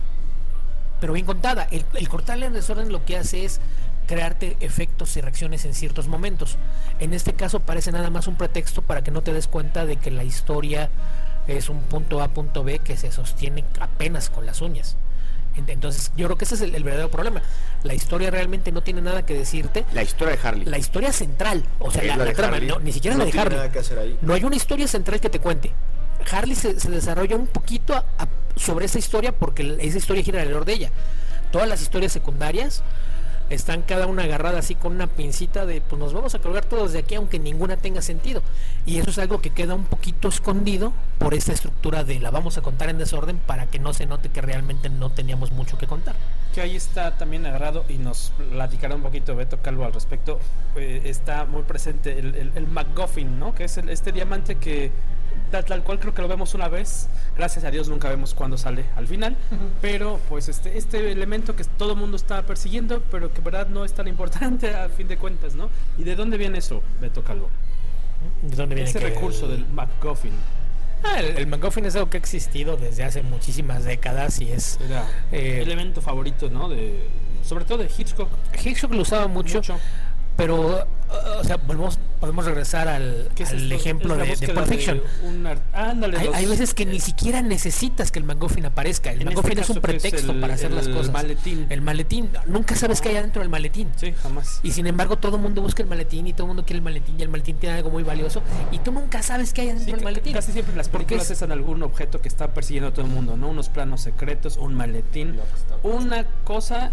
pero bien contada. El, el cortarle en desorden lo que hace es crearte efectos y reacciones en ciertos momentos. En este caso parece nada más un pretexto para que no te des cuenta de que la historia es un punto A, punto B que se sostiene apenas con las uñas. Entonces yo creo que ese es el, el verdadero problema. La historia realmente no tiene nada que decirte. La historia de Harley. La historia central, o sea, la, la, la trama, no, ni siquiera no la de Harley. Nada que hacer ahí. No hay una historia central que te cuente. Harley se, se desarrolla un poquito a, a, sobre esa historia porque esa historia gira alrededor de ella. Todas las historias secundarias están cada una agarrada así con una pincita de pues nos vamos a colgar todos de aquí aunque ninguna tenga sentido, y eso es algo que queda un poquito escondido por esta estructura de la vamos a contar en desorden para que no se note que realmente no teníamos mucho que contar. Que ahí está también agarrado y nos platicará un poquito Beto Calvo al respecto. Eh, está muy presente el, el, el MacGuffin, ¿no? Que es el, este diamante que Tal, tal cual creo que lo vemos una vez, gracias a Dios nunca vemos cuándo sale al final, uh-huh. pero pues este este elemento que todo el mundo está persiguiendo, pero que verdad no es tan importante a fin de cuentas, ¿no? ¿Y de dónde viene eso, Beto Calvo? ¿De dónde viene ese recurso el... del MacGuffin? Ah, el, el MacGuffin es algo que ha existido desde hace muchísimas décadas y es Era eh, el elemento favorito, ¿no? De sobre todo de Hitchcock. Hitchcock lo usaba mucho. mucho. Pero, o sea, volvemos, podemos regresar al, es al ejemplo de, de Pulp Fiction. Una, ándale, hay, los, hay veces que eh, ni siquiera necesitas que el MacGuffin aparezca. El MacGuffin este es un pretexto es el, para hacer el las cosas. Maletín. El maletín. Nunca sabes oh. qué hay adentro del maletín. Sí, jamás. Y sin embargo, todo el mundo busca el maletín y todo el mundo quiere el maletín y el maletín tiene algo muy valioso y tú nunca sabes qué hay adentro sí, del maletín. Casi siempre las películas es en algún objeto que está persiguiendo a todo el mundo, ¿no? Unos planos secretos, un maletín, una cosa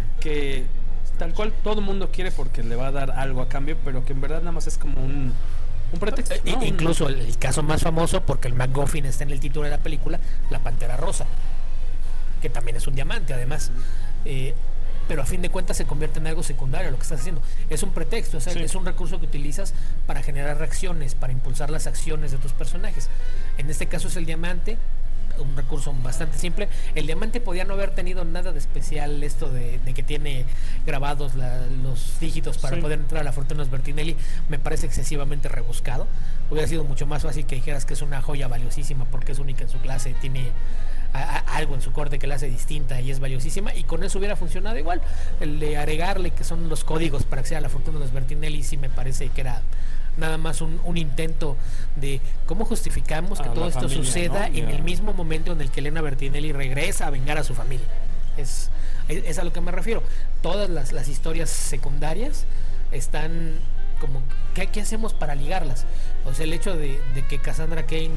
que tal cual todo el mundo quiere porque le va a dar algo a cambio, pero que en verdad nada más es como un, un pretexto, ¿no? Incluso el, el caso más famoso, porque el MacGuffin está en el título de la película, la Pantera Rosa, que también es un diamante además, eh, pero a fin de cuentas se convierte en algo secundario lo que estás haciendo. Es un pretexto, o sea, sí. es un recurso que utilizas para generar reacciones, para impulsar las acciones de tus personajes. En este caso es el diamante, un recurso bastante simple. El diamante podía no haber tenido nada de especial, esto de, de que tiene grabados la, los dígitos para sí. poder entrar a la fortuna de Bertinelli me parece excesivamente rebuscado. Hubiera sido mucho más fácil que dijeras que es una joya valiosísima porque es única en su clase, tiene a, a, algo en su corte que la hace distinta y es valiosísima, y con eso hubiera funcionado igual. El de agregarle que son los códigos para acceder a la fortuna de Bertinelli sí me parece que era nada más un, un intento de cómo justificamos que a todo esto familia, suceda, ¿no? en el mismo momento en el que Elena Bertinelli regresa a vengar a su familia. Es, es, es a lo que me refiero. Todas las, las historias secundarias están como, ¿qué, qué hacemos para ligarlas? O sea, el hecho de, de que Cassandra Cain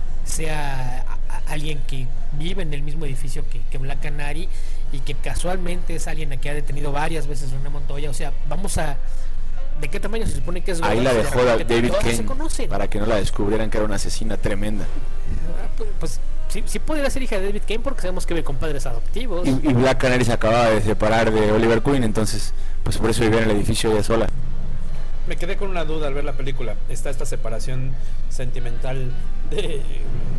sea a, a, alguien que vive en el mismo edificio que, que Black Canary y que casualmente es alguien a que ha detenido varias veces René Montoya, o sea, vamos a ¿de qué tamaño se supone que es? Ahí la dejó David Kane para que no la descubrieran que era una asesina tremenda. Pues, pues sí, sí podría ser hija de David Kane porque sabemos que ve con padres adoptivos. Y, y Black Canary se acababa de separar de Oliver Queen, entonces pues por eso vivía en el edificio ella sola. Me quedé con una duda al ver la película. Está esta separación sentimental de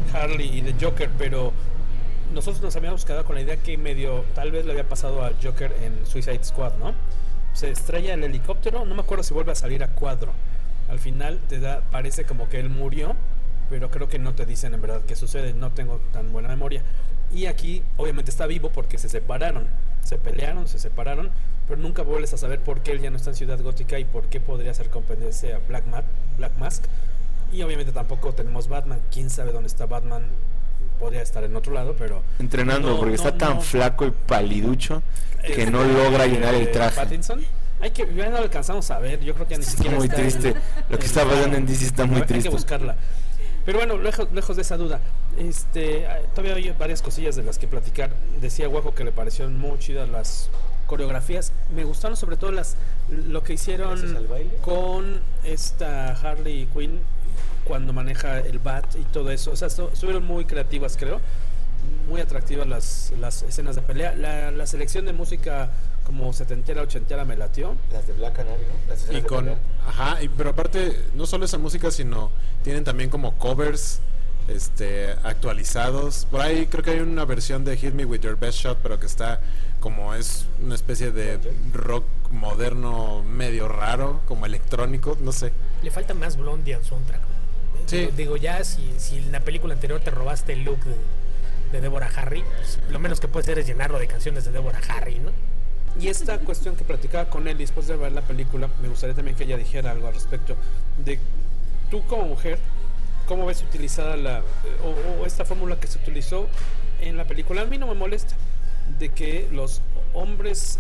Harley y de Joker, pero nosotros nos habíamos quedado con la idea que medio tal vez le había pasado a Joker en Suicide Squad, ¿no? Se estrella el helicóptero, no me acuerdo si vuelve a salir a cuadro. Al final te da, parece como que él murió, pero creo que no te dicen en verdad qué sucede, no tengo tan buena memoria. Y aquí obviamente está vivo porque se separaron, se pelearon, se separaron, pero nunca vuelves a saber por qué él ya no está en Ciudad Gótica y por qué podría ser competencia a Black, Ma- Black Mask. Y obviamente tampoco tenemos Batman, quién sabe dónde está Batman, podría estar en otro lado, pero... Entrenando, no, porque no, está tan no. flaco y paliducho que Este, no logra llenar el eh, traje. Pattinson, hay que, ya no lo alcanzamos a ver, yo creo que ya ni Está siquiera muy está triste, en- lo que en- está pasando en D C está muy hay triste. que buscarla. Pero bueno, lejos, lejos de esa duda, este, todavía hay varias cosillas de las que platicar. Decía Guajo que le parecieron muy chidas las coreografías. Me gustaron sobre todo las lo que hicieron con esta Harley Quinn cuando maneja el bat y todo eso. O sea, estu- estuvieron muy creativas, creo. Muy atractivas las, las escenas de pelea. La, la selección de música como setentera, ochentera me latió. Las de Black Canary, ¿no? Las Y escenas de con, pelea. ajá, y, pero aparte, no solo esa música, sino tienen también como covers este actualizados. Por ahí creo que hay una versión de Hit Me With Your Best Shot, pero que está como es una especie de rock moderno medio raro, como electrónico, no sé. Le falta más Blondie al soundtrack. Sí. Digo, digo, ya si, si en la película anterior te robaste el look de, de Deborah Harry, pues lo menos que puedes hacer es llenarlo de canciones de Deborah Harry, ¿no? Y esta cuestión que platicaba con él después de ver la película, me gustaría también que ella dijera algo al respecto de tú como mujer, ¿cómo ves utilizada la o, o esta fórmula que se utilizó en la película? A mí no me molesta de que los hombres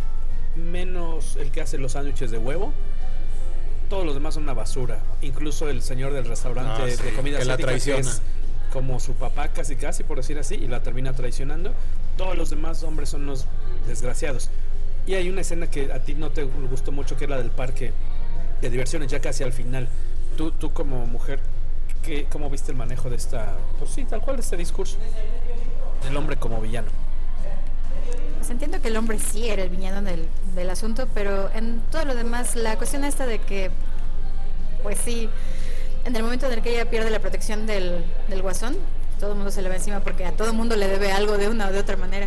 menos el que hace los sándwiches de huevo, todos los demás son una basura, incluso el señor del restaurante Ah, sí, de comida que la asiática, que traiciona. es como su papá casi casi por decir así, y la termina traicionando. Todos los demás hombres son unos desgraciados. Y hay una escena que a ti no te gustó mucho, que es la del parque de diversiones, ya casi al final. Tú, tú como mujer, ¿qué, ¿cómo viste el manejo de esta, pues sí, tal cual, de este discurso del hombre como villano? Pues entiendo que el hombre sí era el villano del, del asunto, pero en todo lo demás, la cuestión esta de que, pues sí, en el momento en el que ella pierde la protección del, del guasón, todo el mundo se le va encima porque a todo el mundo le debe algo de una o de otra manera.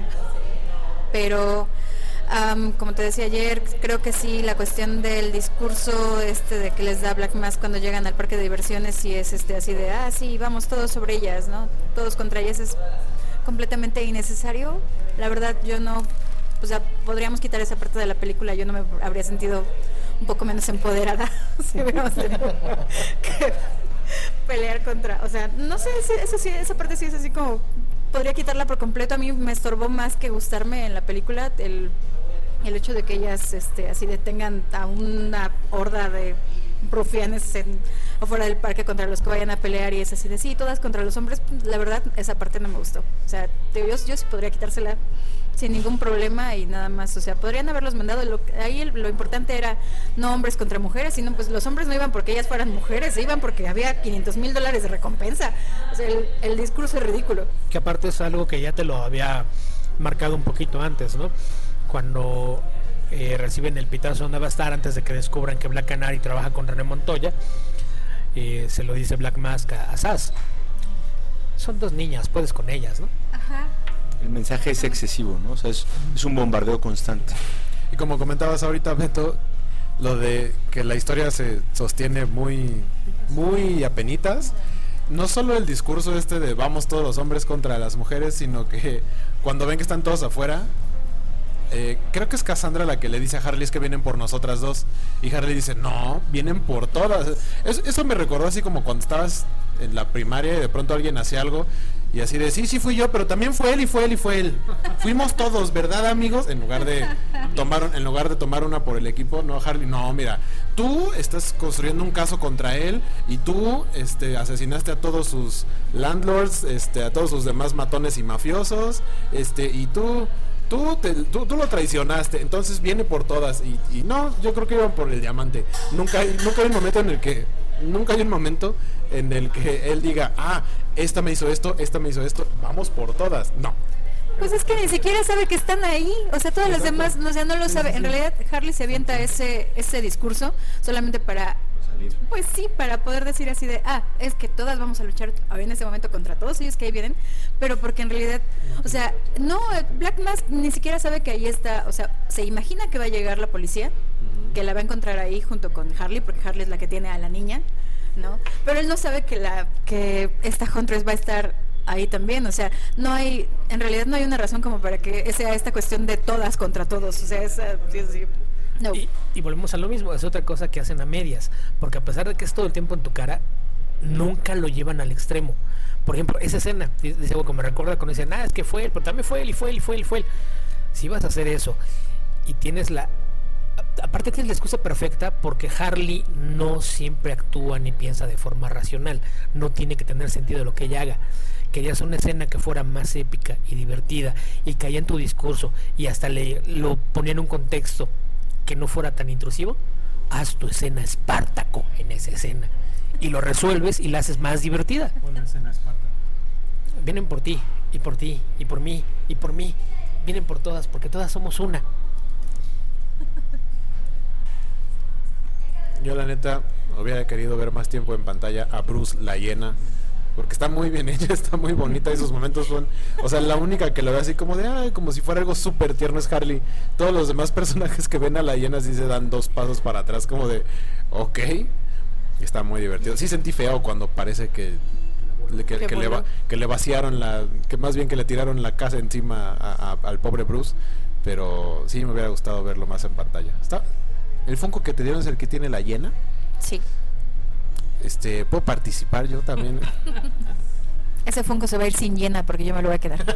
Pero... Um, como te decía ayer, creo que sí, la cuestión del discurso este de que les da Black Mask cuando llegan al parque de diversiones, sí es este así de, ah, sí, vamos todos sobre ellas, ¿no? Todos contra ellas, es completamente innecesario. La verdad, yo no, o sea, podríamos quitar esa parte de la película, yo no me habría sentido un poco menos empoderada si hubiéramos tenido que pelear contra, o sea, no sé, eso sí, esa parte sí es así como, podría quitarla por completo. A mí me estorbó más que gustarme en la película el el hecho de que ellas este, así detengan a una horda de rufianes en, afuera del parque contra los que vayan a pelear, y es así de sí, todas contra los hombres. La verdad, esa parte no me gustó. O sea, yo, yo sí podría quitársela sin ningún problema y nada más. O sea, podrían haberlos mandado. Lo, ahí el, lo importante era no hombres contra mujeres, sino pues los hombres no iban porque ellas fueran mujeres, iban porque había quinientos mil dólares de recompensa. O sea, el, el discurso es ridículo. Que aparte es algo que ya te lo había marcado un poquito antes, ¿no? Cuando eh, reciben el pitazo donde va a estar, antes de que descubran que Black Canary trabaja con René Montoya, eh, se lo dice Black Mask a, a Sass: son dos niñas, puedes con ellas, ¿no? Ajá. El mensaje es excesivo, ¿no? O sea, es, es un bombardeo constante. Y como comentabas ahorita, Beto, lo de que la historia se sostiene muy, muy apenitas. No solo el discurso este de vamos todos los hombres contra las mujeres, sino que cuando ven que están todos afuera, eh, creo que es Cassandra la que le dice a Harley: es que vienen por nosotras dos. Y Harley dice: no, vienen por todas. Eso, eso me recordó así como cuando estabas en la primaria y de pronto alguien hacía algo y así de, sí, sí fui yo, pero también fue él y fue él y fue él. Fuimos todos, ¿verdad, amigos? En lugar de tomar, en lugar de tomar una por el equipo. No, Harley, no, mira, tú estás construyendo un caso contra él y tú este, asesinaste a todos sus landlords, este, a todos sus demás matones y mafiosos, este, y tú... Tú, te, tú, tú lo traicionaste, entonces viene por todas. Y, y no, yo creo que iban por el diamante. Nunca hay, nunca hay un momento en el que Nunca hay un momento en el que él diga: ah, esta me hizo esto, esta me hizo esto, vamos por todas. No. Pues es que ni siquiera sabe que están ahí. O sea, todas las demás, o sea, no lo sabe. En realidad, Harley se avienta ese, ese discurso solamente para salir. Pues sí, para poder decir así de, ah, es que todas vamos a luchar en ese momento contra todos ellos que ahí vienen, pero porque en realidad, o sea, no, Black Mask ni siquiera sabe que ahí está, o sea, se imagina que va a llegar la policía, uh-huh. que la va a encontrar ahí junto con Harley, porque Harley es la que tiene a la niña, ¿no? Pero él no sabe que la que esta Huntress va a estar ahí también, o sea, no hay, en realidad no hay una razón como para que sea esta cuestión de todas contra todos, o sea, esa, sí, sí. No. Y, y volvemos a lo mismo, es otra cosa que hacen a medias, porque a pesar de que es todo el tiempo en tu cara, nunca lo llevan al extremo. Por ejemplo, esa escena, dice algo que me recuerda cuando dicen, ah, es que fue él, pero también fue él, y fue él, y fue él, y fue él. Si vas a hacer eso, y tienes la... Aparte tienes la excusa perfecta, porque Harley no siempre actúa ni piensa de forma racional, no tiene que tener sentido lo que ella haga. Querías una escena que fuera más épica y divertida, y caía en tu discurso, y hasta le lo ponía en un contexto que no fuera tan intrusivo, haz tu escena Espartaco en esa escena y lo resuelves y la haces más divertida. Buena escena Espartaco. Vienen por ti y por ti y por mí y por mí, vienen por todas porque todas somos una. Yo la neta hubiera querido ver más tiempo en pantalla a Bruce la hiena, porque está muy bien hecha, está muy bonita, esos momentos son, o sea, la única que lo ve así como de, ay, como si fuera algo súper tierno es Harley. Todos los demás personajes que ven a la hiena sí se dan dos pasos para atrás como de, ok, está muy divertido. Sí sentí feo cuando parece que le, que, que, le, va, que le vaciaron la, que más bien que le tiraron la casa encima a, a, al pobre Bruce, pero sí me hubiera gustado verlo más en pantalla. Está, ¿el Funko que te dieron es el que tiene la hiena? Sí. Este, ¿puedo participar yo también? Ese Funko se va a ir sin hiena porque yo me lo voy a quedar.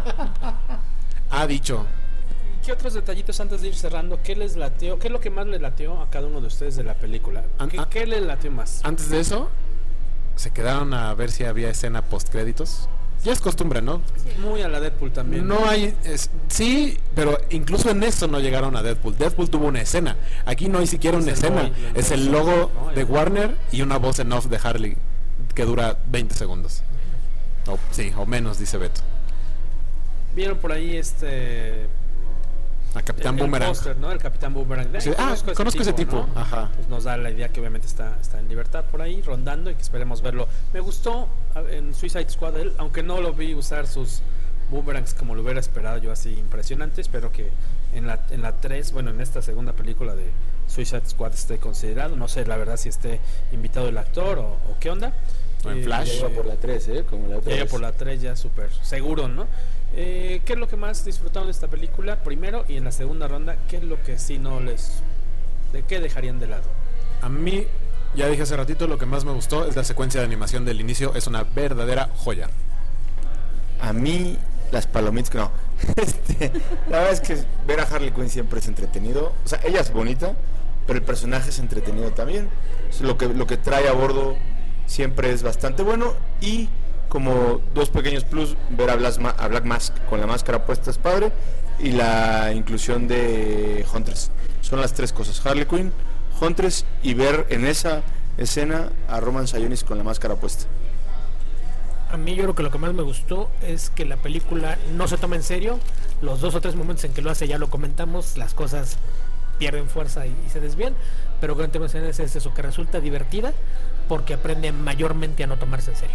Ha dicho. ¿Qué otros detallitos antes de ir cerrando? ¿Qué les lateó? ¿Qué es lo que más les lateó a cada uno de ustedes de la película? ¿Qué, ¿qué les lateó más? Antes de eso, se quedaron a ver si había escena post créditos. Ya es costumbre, ¿no? Sí. Muy a la Deadpool también. No hay, es, sí, pero incluso en eso no llegaron a Deadpool. Deadpool tuvo una escena. Aquí no hay siquiera una escena. No, es el logo no, de Warner y una voz en off de Harley que dura veinte segundos. O, sí, o menos, dice Beto. Vieron por ahí este... A Capitán el, Boomerang. El póster, ¿no? El Capitán Boomerang. Sí, ah, conozco, conozco ese tipo. Ese tipo. ¿No? Ajá. Pues nos da la idea que obviamente está, está en libertad por ahí, rondando, y que esperemos verlo. Me gustó en Suicide Squad, él, aunque no lo vi usar sus boomerangs como lo hubiera esperado yo, así impresionante. Espero que en la en la tres, bueno, en esta segunda película de Suicide Squad esté considerado. No sé, la verdad, si esté invitado el actor o, o qué onda. O en eh, Flash. Ya iba por la tres, ¿eh? Como la ya iba por la tres, ya súper seguro, ¿no? Eh, ¿Qué es lo que más disfrutaron de esta película? Primero, y en la segunda ronda, ¿qué es lo que sí no les... ¿de qué dejarían de lado? A mí, ya dije hace ratito, lo que más me gustó es la secuencia de animación del inicio. Es una verdadera joya. A mí, las palomitas, no. este, la verdad es que ver a Harley Quinn siempre es entretenido. O sea, ella es bonita, pero el personaje es entretenido también. O sea, lo que, lo que trae a bordo siempre es bastante bueno. Y como dos pequeños plus, ver a Black, a Black Mask con la máscara puesta es padre, y la inclusión de Huntress. Son las tres cosas: Harley Quinn, Huntress, y ver en esa escena a Roman Sionis con la máscara puesta. A mí yo creo que lo que más me gustó es que la película no se toma en serio. Los dos o tres momentos en que lo hace, ya lo comentamos, las cosas pierden fuerza y, y se desvían, pero gran tema es eso, que resulta divertida porque aprende mayormente a no tomarse en serio.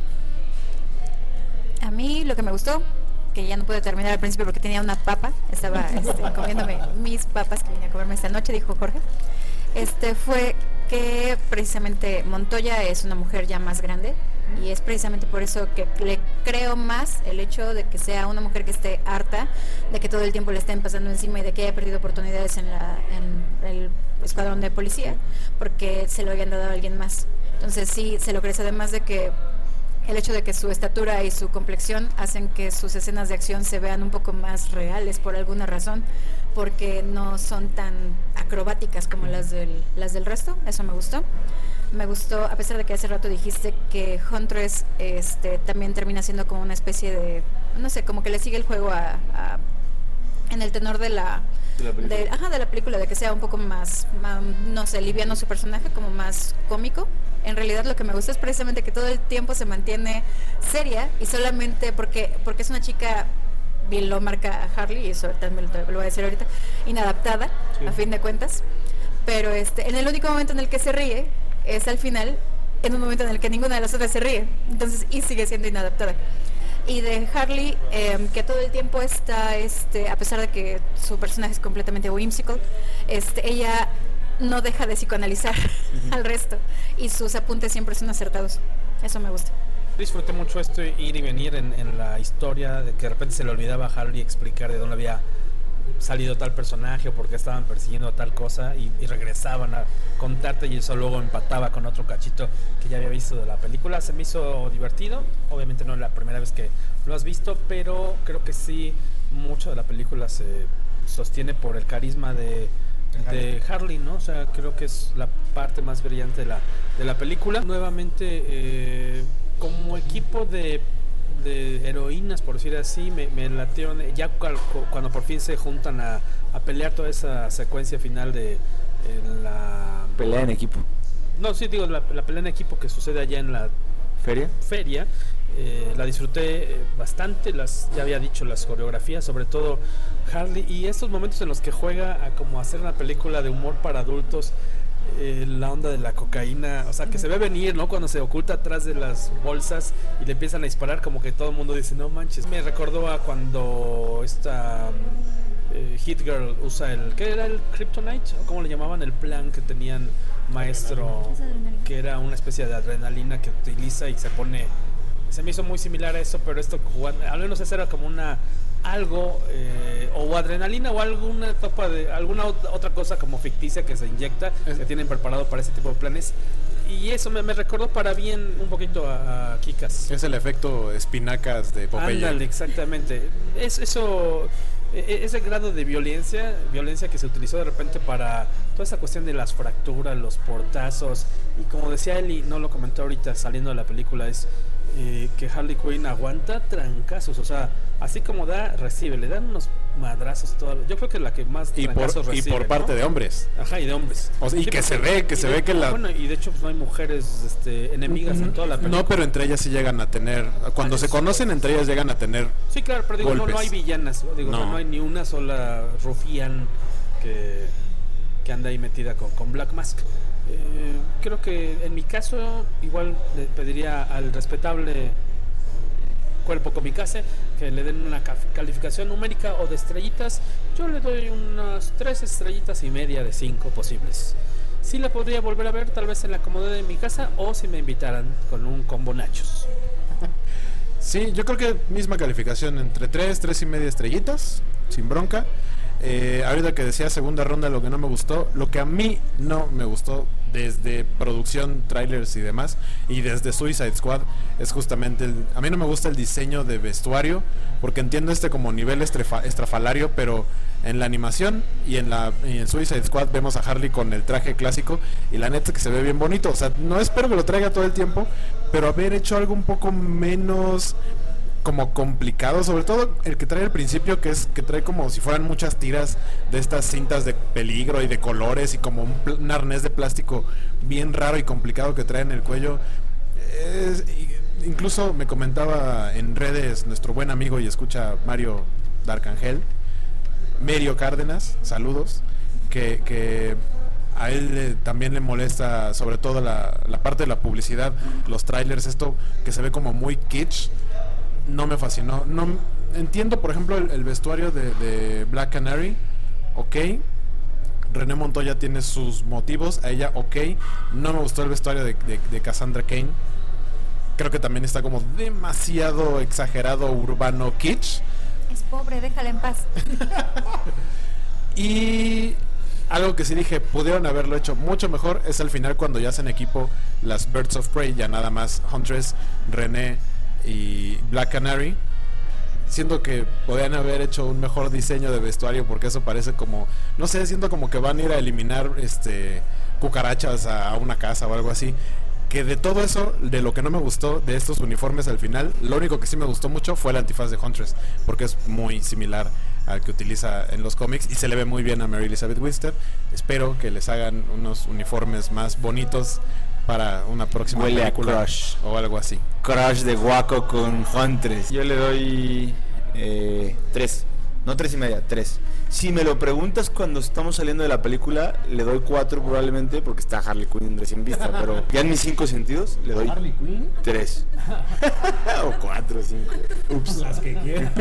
A mí lo que me gustó, que ya no pude terminar al principio porque tenía una papa, estaba este, comiéndome mis papas que vine a comerme esta noche, dijo Jorge, este fue que precisamente Montoya es una mujer ya más grande, y es precisamente por eso que le creo más el hecho de que sea una mujer que esté harta de que todo el tiempo le estén pasando encima y de que haya perdido oportunidades en, la, en el escuadrón de policía porque se lo hayan dado a alguien más. Entonces sí, se lo crees, además de que el hecho de que su estatura y su complexión hacen que sus escenas de acción se vean un poco más reales por alguna razón, porque no son tan acrobáticas como las del, las del resto. Eso me gustó. Me gustó, a pesar de que hace rato dijiste que Huntress este, también termina siendo como una especie de, no sé, como que le sigue el juego a, a en el tenor de la, de la, película. De, ajá, de la película, de que sea un poco más, más, no sé, liviano su personaje, como más cómico. En realidad lo que me gusta es precisamente que todo el tiempo se mantiene seria, y solamente porque porque es una chica, bien lo marca Harley, y eso también lo, lo voy a decir ahorita, inadaptada, sí, a fin de cuentas, pero este en el único momento en el que se ríe es al final, en un momento en el que ninguna de las otras se ríe. Entonces, y sigue siendo inadaptada. Y de Harley, eh, que todo el tiempo está, este, a pesar de que su personaje es completamente whimsical, este, ella no deja de psicoanalizar uh-huh. al resto. Y sus apuntes siempre son acertados. Eso me gusta. Disfruté mucho esto ir y venir en, en la historia, de que de repente se le olvidaba a Harley explicar de dónde había salido tal personaje o por qué estaban persiguiendo a tal cosa y, y regresaban a contarte y eso luego empataba con otro cachito que ya había visto de la película. Se me hizo divertido, obviamente no es la primera vez que lo has visto, pero creo que sí, mucho de la película se sostiene por el carisma de, de Harley, ¿no? O sea, creo que es la parte más brillante de la, de la película. Nuevamente, eh, como equipo de de heroínas, por decir así, me, me latieron ya cual, cuando por fin se juntan a, a pelear toda esa secuencia final de en la pelea en equipo. No, sí, digo, la, la pelea en equipo que sucede allá en la feria. Feria, eh, la disfruté bastante, las ya había dicho, las coreografías, sobre todo Harley, y estos momentos en los que juega a como hacer una película de humor para adultos. Eh, la onda de la cocaína, o sea, que se ve venir, ¿no? Cuando se oculta atrás de las bolsas y le empiezan a disparar, como que todo el mundo dice, no manches. Me recordó a cuando esta eh, Hit Girl usa el, ¿qué era el Kryptonite? ¿O cómo le llamaban? El plan que tenían Maestro, que era una especie de adrenalina que utiliza y se pone, se me hizo muy similar a eso, pero esto jugando, al menos esa era como una algo eh, o adrenalina o alguna topa de alguna otra cosa como ficticia que se inyecta, es, que tienen preparado para ese tipo de planes, y eso me, me recordó para bien un poquito a, a Kick-Ass. Es el efecto espinacas de Popeye. Ándale, exactamente. Es eso, ese grado de violencia, violencia que se utilizó de repente para toda esa cuestión de las fracturas, los portazos, y como decía Eli, no lo comentó ahorita saliendo de la película, es eh, que Harley Quinn aguanta trancazos, o sea, así como da, recibe, le dan unos madrazos todo. Yo creo que es la que más y trancazos por, recibe, y por parte ¿no? de hombres. Ajá, y de hombres. O sea, y sí, que se ve, que se de, ve que la... Bueno, y de hecho pues no hay mujeres este, enemigas mm-hmm. en toda la película. No, pero entre ellas sí llegan a tener, cuando ah, se conocen sí. entre ellas llegan a tener Sí, claro, pero digo, no, no hay villanas, digo, no. O sea, no hay ni una sola rufián que, que anda ahí metida con, con Black Mask. Eh, creo que en mi caso igual le pediría al respetable Cuerpo Comikaze que le den una calificación numérica o de estrellitas. Yo le doy unas tres estrellitas y media de cinco posibles. Sí la podría volver a ver, tal vez en la comodidad de mi casa, o si me invitaran con un combo nachos. Sí, yo creo que misma calificación, entre tres, tres y media estrellitas, sin bronca. Eh, ahorita que decía segunda ronda, lo que no me gustó, lo que a mí no me gustó desde producción, trailers y demás, y desde Suicide Squad, es justamente el, a mí no me gusta el diseño de vestuario, porque entiendo este como nivel estrefa, estrafalario, pero en la animación y en la y en Suicide Squad vemos a Harley con el traje clásico y la neta que se ve bien bonito. O sea, no espero que lo traiga todo el tiempo, pero haber hecho algo un poco menos como complicado, sobre todo el que trae al principio, que es que trae como si fueran muchas tiras de estas cintas de peligro y de colores y como un, pl- un arnés de plástico bien raro y complicado que trae en el cuello. Es, incluso me comentaba en redes nuestro buen amigo y escucha Mario Darkangel, Mario Cárdenas, saludos, que, que a él le, también le molesta sobre todo la, la parte de la publicidad, los trailers, esto que se ve como muy kitsch. No me fascinó. No entiendo, por ejemplo, el, el vestuario de, de Black Canary, ok. René Montoya tiene sus motivos, a ella, ok. No me gustó el vestuario de, de, de Cassandra Cain. Creo que también está como demasiado exagerado, urbano, kitsch. Es pobre, déjala en paz. Y algo que sí dije, pudieron haberlo hecho mucho mejor, es al final cuando ya hacen equipo las Birds of Prey, ya nada más Huntress, René y Black Canary. Siento que podrían haber hecho un mejor diseño de vestuario, porque eso parece como, no sé, siento como que van a ir a eliminar este cucarachas a una casa o algo así. Que de todo eso, de lo que no me gustó de estos uniformes al final, lo único que sí me gustó mucho fue el antifaz de Huntress, porque es muy similar al que utiliza en los cómics y se le ve muy bien a Mary Elizabeth Winstead. Espero que les hagan unos uniformes más bonitos para una próxima Huele película a Crush o algo así. Crush de Guaco con Huntress. Yo le doy eh, tres. No tres y media, tres. Si me lo preguntas cuando estamos saliendo de la película, le doy cuatro probablemente, porque está Harley Quinn recién vista, pero ya en mis cinco sentidos le doy ¿Harley Quinn? tres. O cuatro, cinco. Ups. Las que quieran.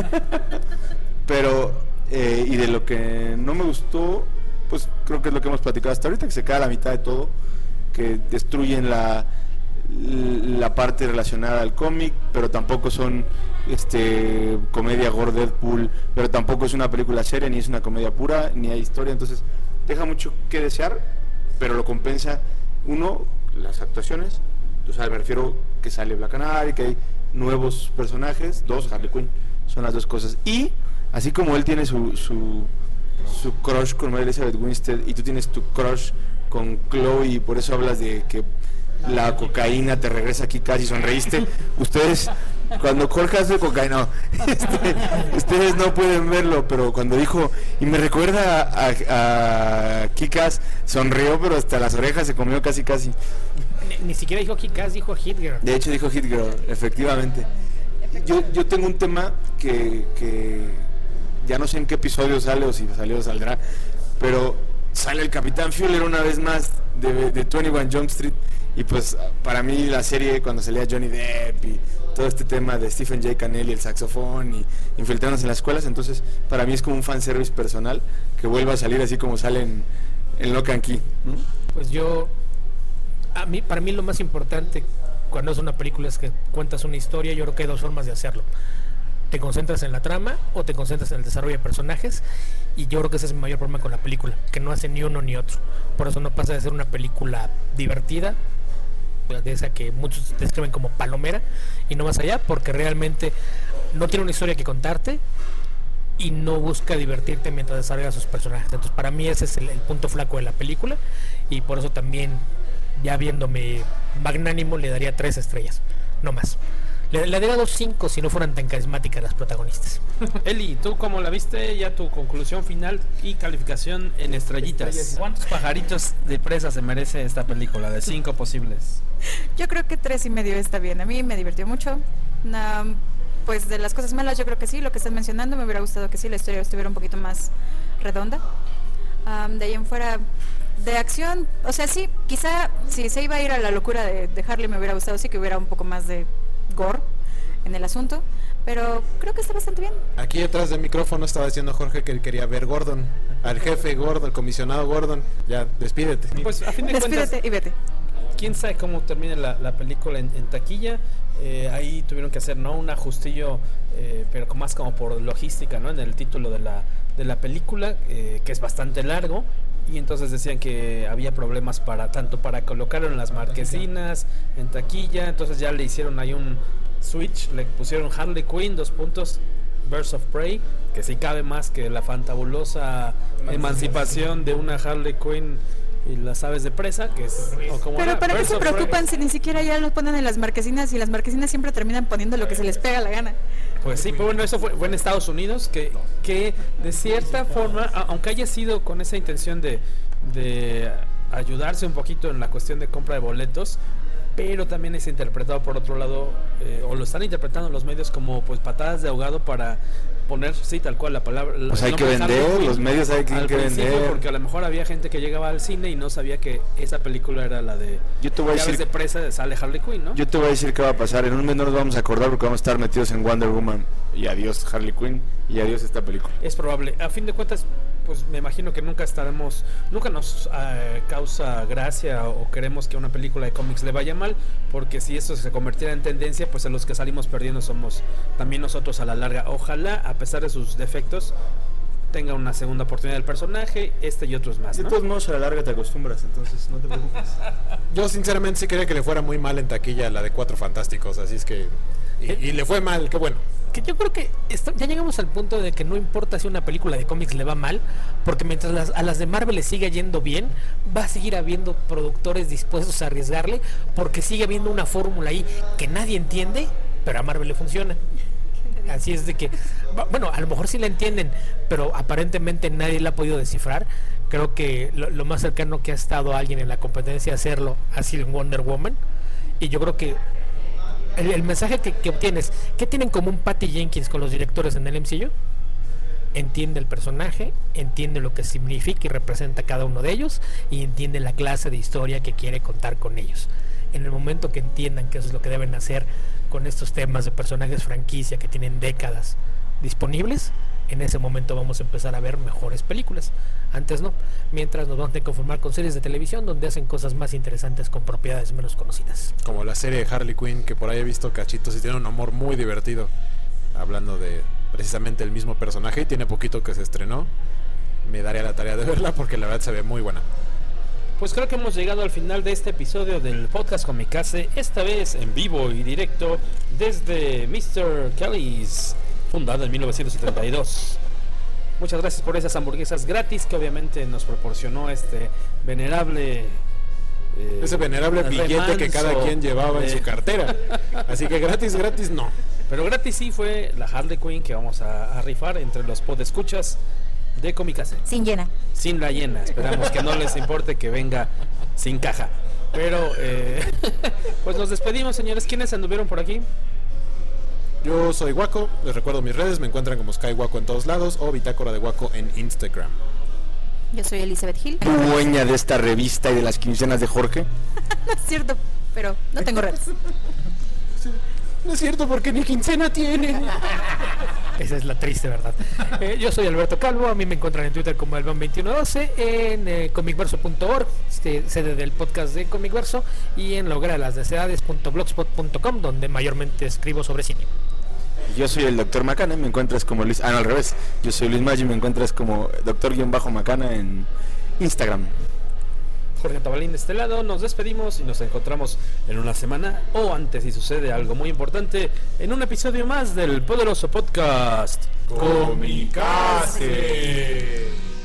Pero, eh, y de lo que no me gustó, pues creo que es lo que hemos platicado hasta ahorita, que se queda a la mitad de todo, que destruyen la, la parte relacionada al cómic, pero tampoco son este comedia gore Deadpool, pero tampoco es una película seria, ni es una comedia pura, ni hay historia, entonces deja mucho que desear, pero lo compensa, uno, las actuaciones, o sea, me refiero que sale Black Canary, que hay nuevos personajes, dos, Harley Quinn, son las dos cosas, y así como él tiene su su, su crush con Mary Elizabeth Winstead y tú tienes tu crush con Chloe y por eso hablas de que la cocaína te regresa aquí casi sonreíste, ustedes cuando Jorge hace cocaína, no, este, ustedes no pueden verlo, pero cuando dijo y me recuerda a, a Kick-Ass, sonrió pero hasta las orejas se comió casi casi. Ni, ni siquiera dijo Kick-Ass, dijo Hit Girl. De hecho dijo Hit Girl, efectivamente. Yo, yo tengo un tema que, que ya no sé en qué episodio sale o si salió o saldrá, pero sale el Capitán Fuller una vez más de, de veintiuno Jump Street y pues para mí la serie cuando salía Johnny Depp y todo este tema de Stephen J. Cannell y el saxofón y infiltrarnos en las escuelas, entonces para mí es como un fanservice personal que vuelva a salir así como sale en, en Lock and Key, ¿no? Pues yo, a mí, para mí lo más importante cuando es una película es que cuentas una historia. Yo creo que hay dos formas de hacerlo: te concentras en la trama o te concentras en el desarrollo de personajes, y yo creo que ese es mi mayor problema con la película, que no hace ni uno ni otro. Por eso no pasa de ser una película divertida, de esa que muchos describen como palomera, y no más allá, porque realmente no tiene una historia que contarte y no busca divertirte mientras desarrolla sus personajes. Entonces para mí ese es el, el punto flaco de la película, y por eso también, ya viéndome magnánimo, le daría tres estrellas, no más. Le, le daría dos cinco si no fueran tan carismáticas las protagonistas. Eli, ¿tú cómo la viste? Ya tu conclusión final y calificación en estrellitas. ¿Cuántos pajaritos de presa se merece esta película de cinco posibles? Yo creo que tres y medio está bien. A mí me divirtió mucho. Um, pues de las cosas malas yo creo que sí, lo que estás mencionando, me hubiera gustado que sí, la historia estuviera un poquito más redonda. Um, de ahí en fuera, de acción, o sea, sí, quizá si se iba a ir a la locura de, de Harley, me hubiera gustado sí que hubiera un poco más de gore en el asunto, pero creo que está bastante bien. Aquí detrás del micrófono estaba diciendo Jorge que él quería ver Gordon, al jefe Gordon, al comisionado Gordon. Ya, despídete. Pues a fin de despídete cuentas, y vete. Quién sabe cómo termine la, la película en, en taquilla. Eh, ahí tuvieron que hacer, ¿no?, un ajustillo, eh, pero más como por logística, ¿no?, en el título de la, de la película, eh, que es bastante largo. Y entonces decían que había problemas para tanto para colocarlo en las marquesinas, en taquilla. Entonces ya le hicieron ahí un switch, le pusieron Harley Quinn, dos puntos, Birds of Prey, que sí cabe más que la fantabulosa emancipación de una Harley Quinn y las aves de presa, que es como pero para qué se preocupan Prey. Si ni siquiera ya los ponen en las marquesinas, y las marquesinas siempre terminan poniendo lo que se les pega la gana. Pues sí, pero bueno, eso fue, fue en Estados Unidos, que, que de cierta forma, a, aunque haya sido con esa intención de, de ayudarse un poquito en la cuestión de compra de boletos, pero también es interpretado por otro lado, eh, o lo están interpretando los medios como pues patadas de ahogado para poner, sí, tal cual la palabra. Pues hay que vender, los medios hay que, que vender. Porque a lo mejor había gente que llegaba al cine y no sabía que esa película era la de yo te voy a decir, de presa, sale Harley Quinn, ¿no? Yo te voy a decir qué va a pasar, en un mes no nos vamos a acordar porque vamos a estar metidos en Wonder Woman, y adiós Harley Quinn, y adiós esta película. Es probable, a fin de cuentas, pues me imagino que nunca estaremos, nunca nos uh, causa gracia o queremos que una película de cómics le vaya mal, porque si eso se convirtiera en tendencia, pues a los que salimos perdiendo somos también nosotros a la larga. Ojalá, a pesar de sus defectos, tenga una segunda oportunidad del personaje, este y otros más, ¿no? De todos modos, a la larga te acostumbras, entonces no te preocupes. Yo sinceramente sí quería que le fuera muy mal en taquilla la de Cuatro Fantásticos, así es que... Y, y le fue mal, qué bueno. Que yo creo que está, ya llegamos al punto de que no importa si una película de cómics le va mal, porque mientras las, a las de Marvel le siga yendo bien, va a seguir habiendo productores dispuestos a arriesgarle, porque sigue habiendo una fórmula ahí que nadie entiende, pero a Marvel le funciona. Así es de que, bueno, a lo mejor sí la entienden, pero aparentemente nadie la ha podido descifrar. Creo que lo, lo más cercano que ha estado alguien en la competencia a hacerlo ha sido en Wonder Woman, y yo creo que el, el mensaje que, que obtienes, ¿qué tienen en común Patty Jenkins con los directores en el M C U? entiende el personaje, entiende lo que significa y representa cada uno de ellos y entiende la clase de historia que quiere contar con ellos. En el momento que entiendan que eso es lo que deben hacer con estos temas de personajes franquicia que tienen décadas disponibles, en ese momento vamos a empezar a ver mejores películas. Antes no, mientras nos vamos a conformar con series de televisión donde hacen cosas más interesantes con propiedades menos conocidas. Como la serie de Harley Quinn, que por ahí he visto cachitos y tiene un humor muy divertido, hablando de precisamente el mismo personaje, y tiene poquito que se estrenó. Me daré a la tarea de verla porque la verdad se ve muy buena. Pues creo que hemos llegado al final de este episodio del podcast Comikaze, esta vez en vivo y directo desde mister Kelly's, fundado en mil novecientos setenta y dos. Muchas gracias por esas hamburguesas gratis que obviamente nos proporcionó este venerable eh, ese venerable billete que cada quien llevaba de... en su cartera. Así que gratis, gratis no. Pero gratis sí fue la Harley Quinn que vamos a, a rifar entre los podescuchas de Comikaze. Sin llena. Sin la llena. Esperamos que no les importe que venga sin caja. Pero eh, pues nos despedimos, señores. ¿Quiénes anduvieron por aquí? Yo soy Waco, les recuerdo mis redes, me encuentran como Sky Waco en todos lados o Bitácora de Waco en Instagram. Yo soy Elizabeth Gil, dueña de esta revista y de las quincenas de Jorge. No es cierto, pero no tengo redes. No es cierto porque ni quincena tiene. Esa es la triste verdad. Eh, yo soy Alberto Calvo, a mí me encuentran en Twitter como Alban veintiuno doce, en eh, comicverso punto org, este, sede del podcast de Comicverso, y en la hoguera de las deseades punto blogspot punto com, donde mayormente escribo sobre cine. Yo soy el doctor Macana, me encuentras como Luis, ah no, al revés, yo soy Luis Maggi, me encuentras como doctor-macana en Instagram. Jorge Tabalín de este lado, nos despedimos y nos encontramos en una semana o antes si sucede algo muy importante en un episodio más del poderoso podcast Comikaze.